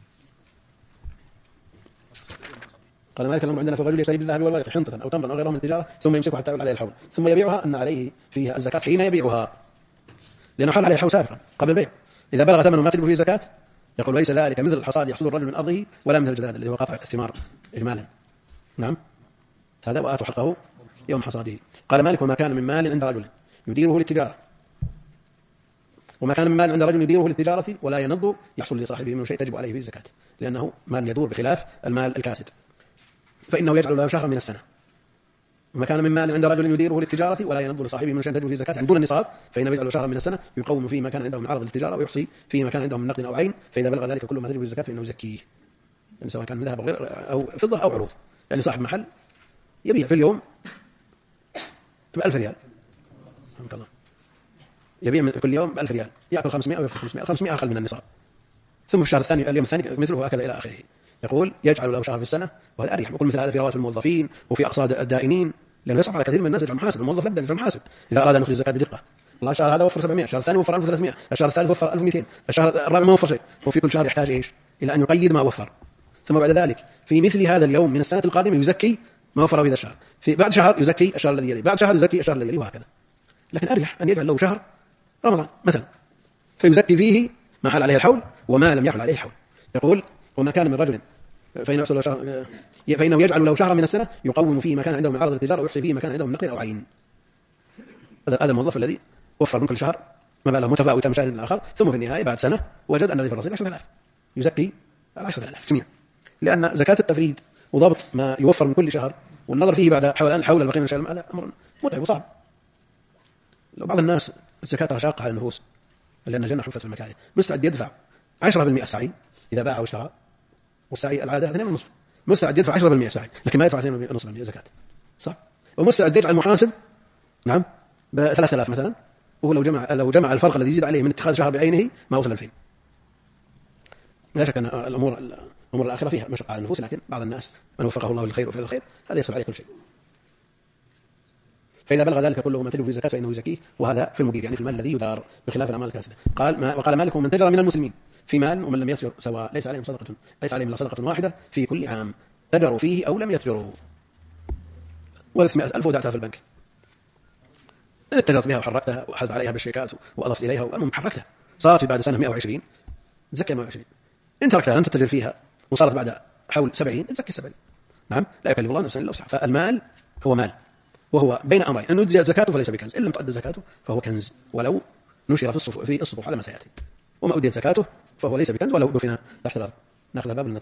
قال مالك الأمر عندنا في الرجل يشتري بالذهب والورق حنطة أو تمرا أو غيرهما من التجارة ثم يمسكها حتى يحول عليها الحول ثم يبيعها أن عليه فيها الزكاة حين يبيعها، لأنه حال عليه الحول سابقا قبل البيع. إذا بلغ ثمن وما تجب فيه زكاة يقول ليس ذلك مثل الحصاد يحصد الرجل من أرضه ولا مثل الجداد الذي هو قطع الثمار إجمالا. نعم هذا وآتوا حقه يوم حصاده. قال مالك وما كان من مال عند رجل يديره للتجارة وما كان من مال عند رجل يديره للتجارة ولا ينض يحصل لصاحبه من شيء تجب عليه فيه الزكاة، لأنه مال يدور بخلاف المال الكاسد فإنه يجعل له شهرا من السنة. وما كان من مال عند رجل يديره للتجارة ولا ينض لصاحبه من شيء تجب فيه الزكاة عن دون النصاب فإنه يجعل له شهرا من السنة يقوم فيه ما كان عنده من عرض للتجارة ويحصي فيه ما كان عنده من نقد أو عين، فإذا بلغ ذلك كل ما تجب فيه الزكاة فإنه يزكيه، يعني سواء كان من ذهب أو فضة أو عروض. يعني صاحب محل يبيع في اليوم ب1000 ريال يبيع كل يوم ب1000 ريال يأكل 500 أو يأكل 500 أقل من النصاب، ثم في الشهر الثاني اليوم الثاني مثله أكل إلى آخره. يقول يجعل له شهر في السنة وهذا أريح. وكل مثل هذا في رواتب الموظفين وفي أقساط الدائنين، لأنه يصعب على كثير من الناس يدفع محاسب. الموظف يبدأ يدفع محاسب إذا أراد أن يخرج الزكاة بدقة. والله الشهر هذا وفر 700، الشهر الثاني وفر 1300، الشهر الثالث وفر 1200، الشهر الرابع ما وفر شيء. وفي كل شهر يحتاج إيش إلى أن يقيد ما وفر، ثم بعد ذلك في مثل هذا اليوم من السنة القادمة يزكي ما وفره في هذا الشهر، في بعد شهر يزكي الشهر الذي يليه، بعد شهر يزكي الشهر الذي يليه، وهكذا. لكن أريح أن يجعل له شهر رمضان مثلا فيزكي فيه ما حال عليه الحول وما لم يحل عليه الحول. يقول وما كان من رجل فإنه يجعل له شهرا من السنة يقوم فيه ما كان عنده من عرض التجارة ويحصي فيه ما كان عنده من نقد أو عين. هذا الموظف الذي وفر من كل شهر مبالغ متفاوتة من شهر الآخر، ثم في النهاية بعد سنة وجد أن الذي في الرصيد 10,000 يزكي 10,000 جميعا، لأن زكاة التفريد وضبط ما يوفر من كل شهر والنظر فيه بعد حول البقية من شهر هذا أمر متعب وصعب. لو بعض الناس الزكاة شاقة على النفوس لأن الجنة حفت في المكاره، مستعد يدفع 10% سعي إذا باع واشترى، والسعي العادة 2.5، مستعد يدفع 10% سعي لكن ما يدفع 2.5% زكاة، صح؟ ومستعد يجعل المحاسب نعم ب3000 مثلا، وهو لو جمع الفرق الذي يزيد عليه من اتخاذ شهر بعينه ما وصل 2000. لا شك أن الأمور الآخرة فيها مشقة على النفوس، لكن بعض الناس من وفقه الله للخير وفعل الخير هذا يسهل عليه كل شيء. فإذا بلغ ذلك كله ما تجب في الزكاة فإنه يزكيه، وهذا في المدير يعني في المال الذي يدار بخلاف الأعمال الكاسدة. وقال مالك من تجر من المسلمين في مال ومن لم يتجر سواء ليس عليهم إلا صدقة واحدة في كل عام تجروا فيه أو لم يتجروا، ورث 100,000 ودعتها في البنك، إن اتجرت بها وحركتها وحلت عليها بالشيكات وأضفت إليها والمهم حركتها صارت بعد سنة 120 تزكي 120. إن تركتها لم تتجر فيها وصارت بعد حول 70 تزكي 70. نعم لا يكلف الله نفسا إلا وسعها. فالمال هو مال وهو بين أمرين، أن يؤدي زكاته فليس بكنز، إن لم تؤدى زكاته فهو كنز ولو نشر في الصفوف على ما سيأتي، وما أديت زكاته فهو ليس بكنز ولو دفن تحت الأرض. نأخذ باب